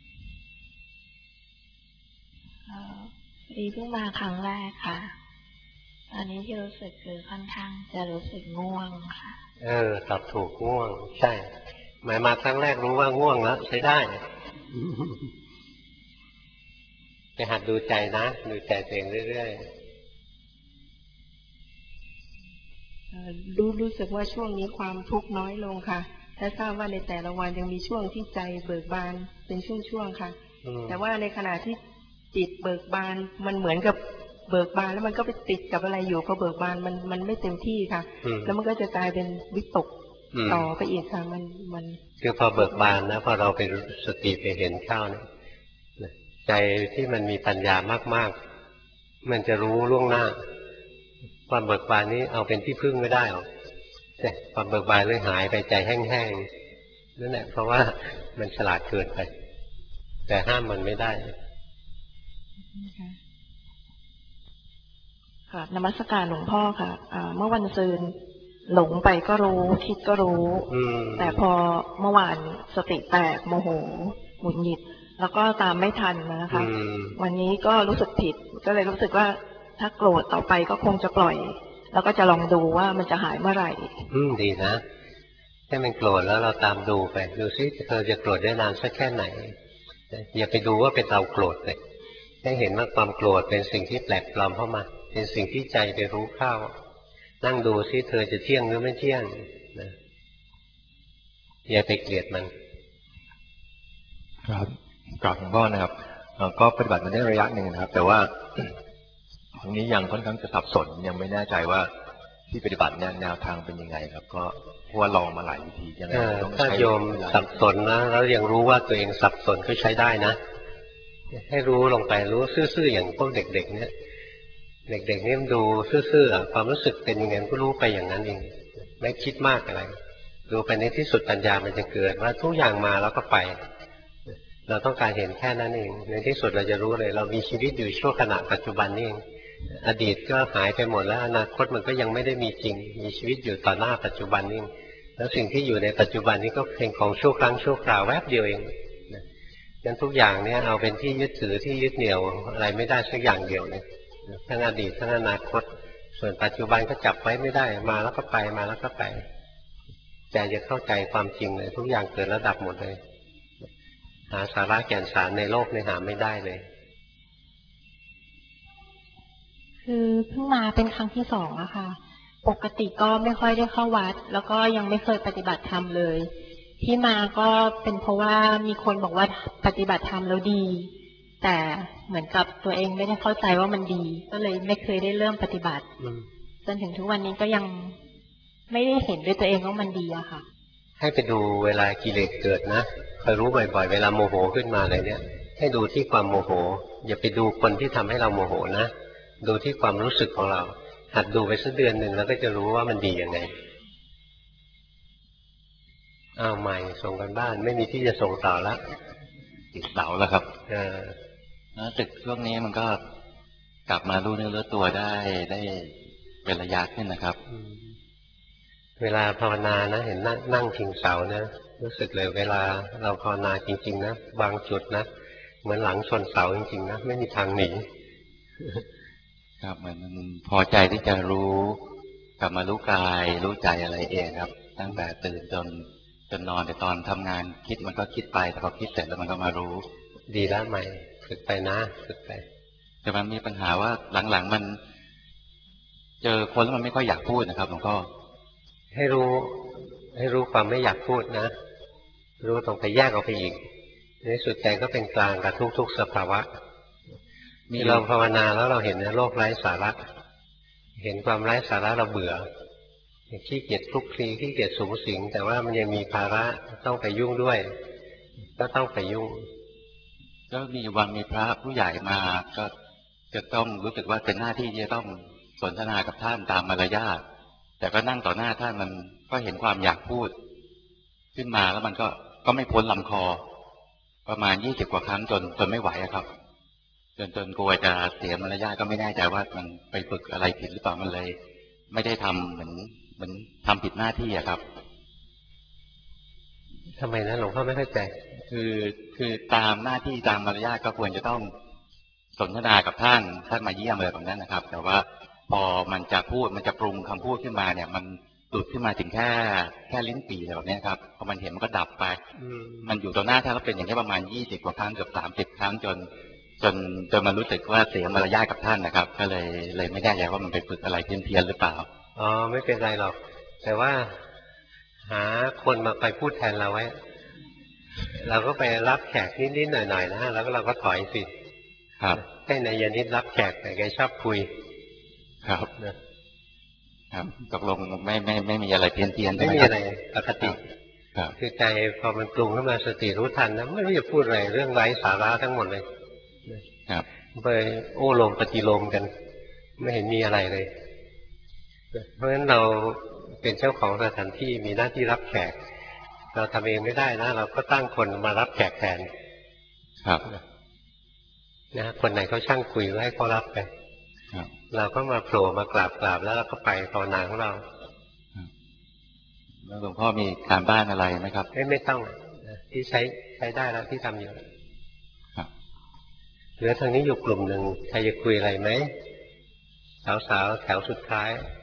ดีเพิ่งมาครั้งแรกค่ะตอนนี้ที่รู้สึกคือค่อนข้างจะรู้สึกง่วงค่ะเออตอบถูกง่วงใช่หมายมาครั้งแรกรู้ว่าง่วงแล้วใช้ได้ไปหัดดูใจนะดูใจตัวเองเรื่อยๆรู้รู้สึกว่าช่วงนี้ความทุกข์น้อยลงค่ะและทราบว่าในแต่ละวันยังมีช่วงที่ใจเบิกบานเป็นช่วงๆค่ะแต่ว่าในขณะที่จิตเบิกบานมันเหมือนกับเบิกบานแล้วมันก็ไปติดกับอะไรอยู่พอเบิกบานมันมันไม่เต็มที่ค่ะแล้วมันก็จะกลายเป็นวิตกต่อไปอีกค่ะมันมันคือพอเบิกบานนะพอเราไปสติไปเห็นเข้าเนี่ยใจที่มันมีปัญญามากๆมันจะรู้ล่วงหน้าความเบิกบานนี้เอาเป็นที่พึ่งไม่ได้หรอกแต่ความเบิกบานเลยหายไปใจแห้งๆนั่นแหละเพราะว่ามันฉลาดเกินไปแต่ห้ามมันไม่ได้ค่ะนมัสการหลวงพ่อค่ะเมื่อวันซืนหลงไปก็รู้คิดก็รู้แต่พอเมื่อวานสติแตกโมโหหงุดหงิดแล้วก็ตามไม่ทันนะคะวันนี้ก็รู้สึกผิดก็เลยรู้สึกว่าถ้าโกรธต่อไปก็คงจะปล่อยแล้วก็จะลองดูว่ามันจะหายเมื่อไหร่อืมดีนะให้มันโกรธแล้วเราตามดูไปดูซิเธอจะโกรธได้นานสักแค่ไหนอย่าไปดูว่าเป็นเราโกรธเลยให้เห็นว่าความโกรธเป็นสิ่งที่แปลกปลอมเข้ามาเป็นสิ่งที่ใจไปรู้เข้านั่งดูซิเธอจะเที่ยงหรือไม่เที่ยงนะอย่าไปเกลียดมันครับกราบหลวงพ่อนะครับก็ปฏิบัติมาได้ระยะหนึ่งนะครับแต่ว่าตรงนี้ยังค่อนข้างจะสับสนยังไม่แน่ใจว่าที่ปฏิบัติเนี่ยแนวทางเป็นยังไงครับก็เพราะว่าลองมาหลายวิธียังไงต้องใช้ถ้าโยมสับสนนะแล้วยังรู้ว่าตัวเองสับสนก็ใช้ได้นะให้รู้ลงไปรู้ซื่อๆอย่างพวกเด็กๆเนี่ยเด็กๆนี่มันดูซื่อๆความรู้สึกเป็นยังไงก็รู้ไปอย่างนั้นเองไม่คิดมากอะไรดูไปในที่สุดปัญญามันจะเกิดว่าทุกอย่างมาแล้วก็ไปเราต้องการเห็นแค่นั้นเองในที่สุดเราจะรู้เลยเรามีชีวิตอยู่ชั่วขณะปัจจุบันนี่เองอดีตก็หายไปหมดแล้วอนาคตมันก็ยังไม่ได้มีจริงมีชีวิตอยู่ต่อหน้าปัจจุบันนี่แล้วสิ่งที่อยู่ในปัจจุบันนี้ก็เป็นของชั่วครั้งชั่วคราวแวบเดียวเองงั้นทุกอย่างเนี่ยเอาเป็นที่ยึดถือที่ยึดเหนี่ยวอะไรไม่ได้สักอย่างเดียวเลยทั้งอดีตทั้งอนาคตส่วนปัจจุบันก็จับไว้ไม่ได้มาแล้วก็ไปมาแล้วก็ไปใจจะเข้าใจความจริงเลยทุกอย่างเกิดแล้วดับหมดเลยหาสาระแก่นสารในโลกในหาไม่ได้เลยคือเพิ่งมาเป็นครั้งที่สองอะค่ะปกติก็ไม่ค่อยได้เข้าวัดแล้วก็ยังไม่เคยปฏิบัติธรรมเลยที่มาก็เป็นเพราะว่ามีคนบอกว่าปฏิบัติธรรมแล้วดีแต่เหมือนกับตัวเองไม่ได้เข้าใจว่ามันดีก็เลยไม่เคยได้เริ่มปฏิบัติจนถึงทุกวันนี้ก็ยังไม่ได้เห็นด้วยตัวเองว่ามันดีอะค่ะให้ไปดูเวลากิเลสเกิดนะคอยรู้บ่อยๆเวลาโมโหขึ้นมาอะไรเนี่ยให้ดูที่ความโมโหอย่าไปดูคนที่ทำให้เราโมโหนะดูที่ความรู้สึกของเราหัดดูไปสักเดือนหนึ่งแล้วก็จะรู้ว่ามันดียังไงอ้าวใหม่ส่งกันบ้านไม่มีที่จะส่งต่อแล้วติดเสาแล้วครับเออรู้สึกช่วงนี้มันก็กลับมารู้เนื้อรู้ตัวได้ได้เป็นระยะขึ้นนะครับเวลาภาวนานะเห็นนั่งนั่งพิงเสานะรู้สึกเลยเวลาเราภาวนาจริงๆนะบางจุดนะเหมือนหลังชนเสาจริงๆนะไม่มีทางหนีครับเหมือนมันพอใจที่จะรู้กลับมารู้กายรู้ใจอะไรเองครับตั้งแต่ตื่นจนจนนอนแต่ตอนทำงานคิดมันก็คิดไปแต่พอคิดเสร็จแล้วมันก็มารู้ดีแล้วใหม่ฝึกไปนะฝึกไปแต่มันมีปัญหาว่าหลังๆมันเจอคนแล้วมันไม่ค่อยอยากพูดนะครับหลวงพ่อให้รู้ให้รู้ความไม่อยากพูดนะรู้ตรงไปแยกออกไปอีกในสุดใจก็เป็นกลางกับทุกๆสภาวะมีเราภาวนาแล้วเราเห็นในโลกไร้สาระเห็นความไร้สาระเราเบื่อขี้เกียจคลุกคลีขี้เกียจสูงสิงแต่ว่ามันยังมีภาระต้องไปยุ่งด้วยก็ต้องไปยุ่งก็มีวันมีพระผู้ใหญ่มาก็จะต้องรู้สึกว่าเป็นหน้าที่ที่จะต้องสนทนากับท่านตามมารยาทแต่ก็นั่งต่อหน้าท่านมันก็เห็นความอยากพูดขึ้นมาแล้วมันก็ก็ไม่พ้นลำคอประมาณยี่สิบกว่าครั้งจนจนไม่ไหวอะครับจนจนกลัวจะเสียมารยาทก็ไม่แน่ใจว่ามันไปฝึกอะไรผิดหรือเปล่ามันเลย ไม่ได้ทำเหมือนเหมือนทำผิดหน้าที่อะครับทำไมนะหลวงพ่อไม่เข้าใจคือคือตามหน้าที่ตามมารยาทก็ควรจะต้องสนทนากับท่านท่านมาเยี่ยมอะไรแบบนั้นนะครับ แต่ว่าพอมันจะพูดมันจะปรุงคำพูดขึ้นมาเนี่ยมันหลุดขึ้นมาถึงแค่แค่ลิ้นปี่อะไรแบบนี้ครับพอมันเห็นมันก็ดับไปมันอยู่ต่อหน้าท่านก็เป็นอย่างนี้ประมาณยี่สิบกว่าครั้งเกือบสามสิบครั้งจนจนจนมันรู้สึกว่าเสียมารยาทกับท่านนะครับก็เลยเลยไม่แน่ใจว่ามันไปฝึกอะไรเพี้ยนๆหรือเปล่าอ๋อไม่เป็นไรหรอกแต่ว่าหาคนมาไปพูดแทนเราไว้เราก็ไปรับแขกนิดๆหน่อยๆนะแล้วเราก็ถอยสิครับให้นายนิดรับแขกแต่แกชอบคุยครับครับตกลงไม่ไม่ไม่มีอะไรเพี้ยนเพี้ยนไม่มีอะไรปกติคือใจพอมันปรุงขึ้นมาสติรู้ทันนะไม่รู้จะพูดอะไรเรื่องไร้สาระทั้งหมดเลยครับไปโอ้ลมปฏิโลมกันไม่เห็นมีอะไรเลยเพราะฉะนั้นเราเป็นเจ้าของสถานที่มีหน้าที่รับแขกเราทำเองไม่ได้นะเราก็ตั้งคนมารับแขกแทนครับนะคนไหนเขาช่างคุยก็ให้เขารับไปเราก็มาโผล่มากราบกราบแล้วเราก็ไปภาวนาของเราแล้วหลวงพ่อมีการบ้านอะไรไหมครับไม่ไม่ต้องที่ใช้ใช้ได้แล้วที่ทำอยู่เหลือทางนี้อยู่กลุ่มหนึ่งใครจะคุยอะไรไหมสาวๆแถวสุดท้าย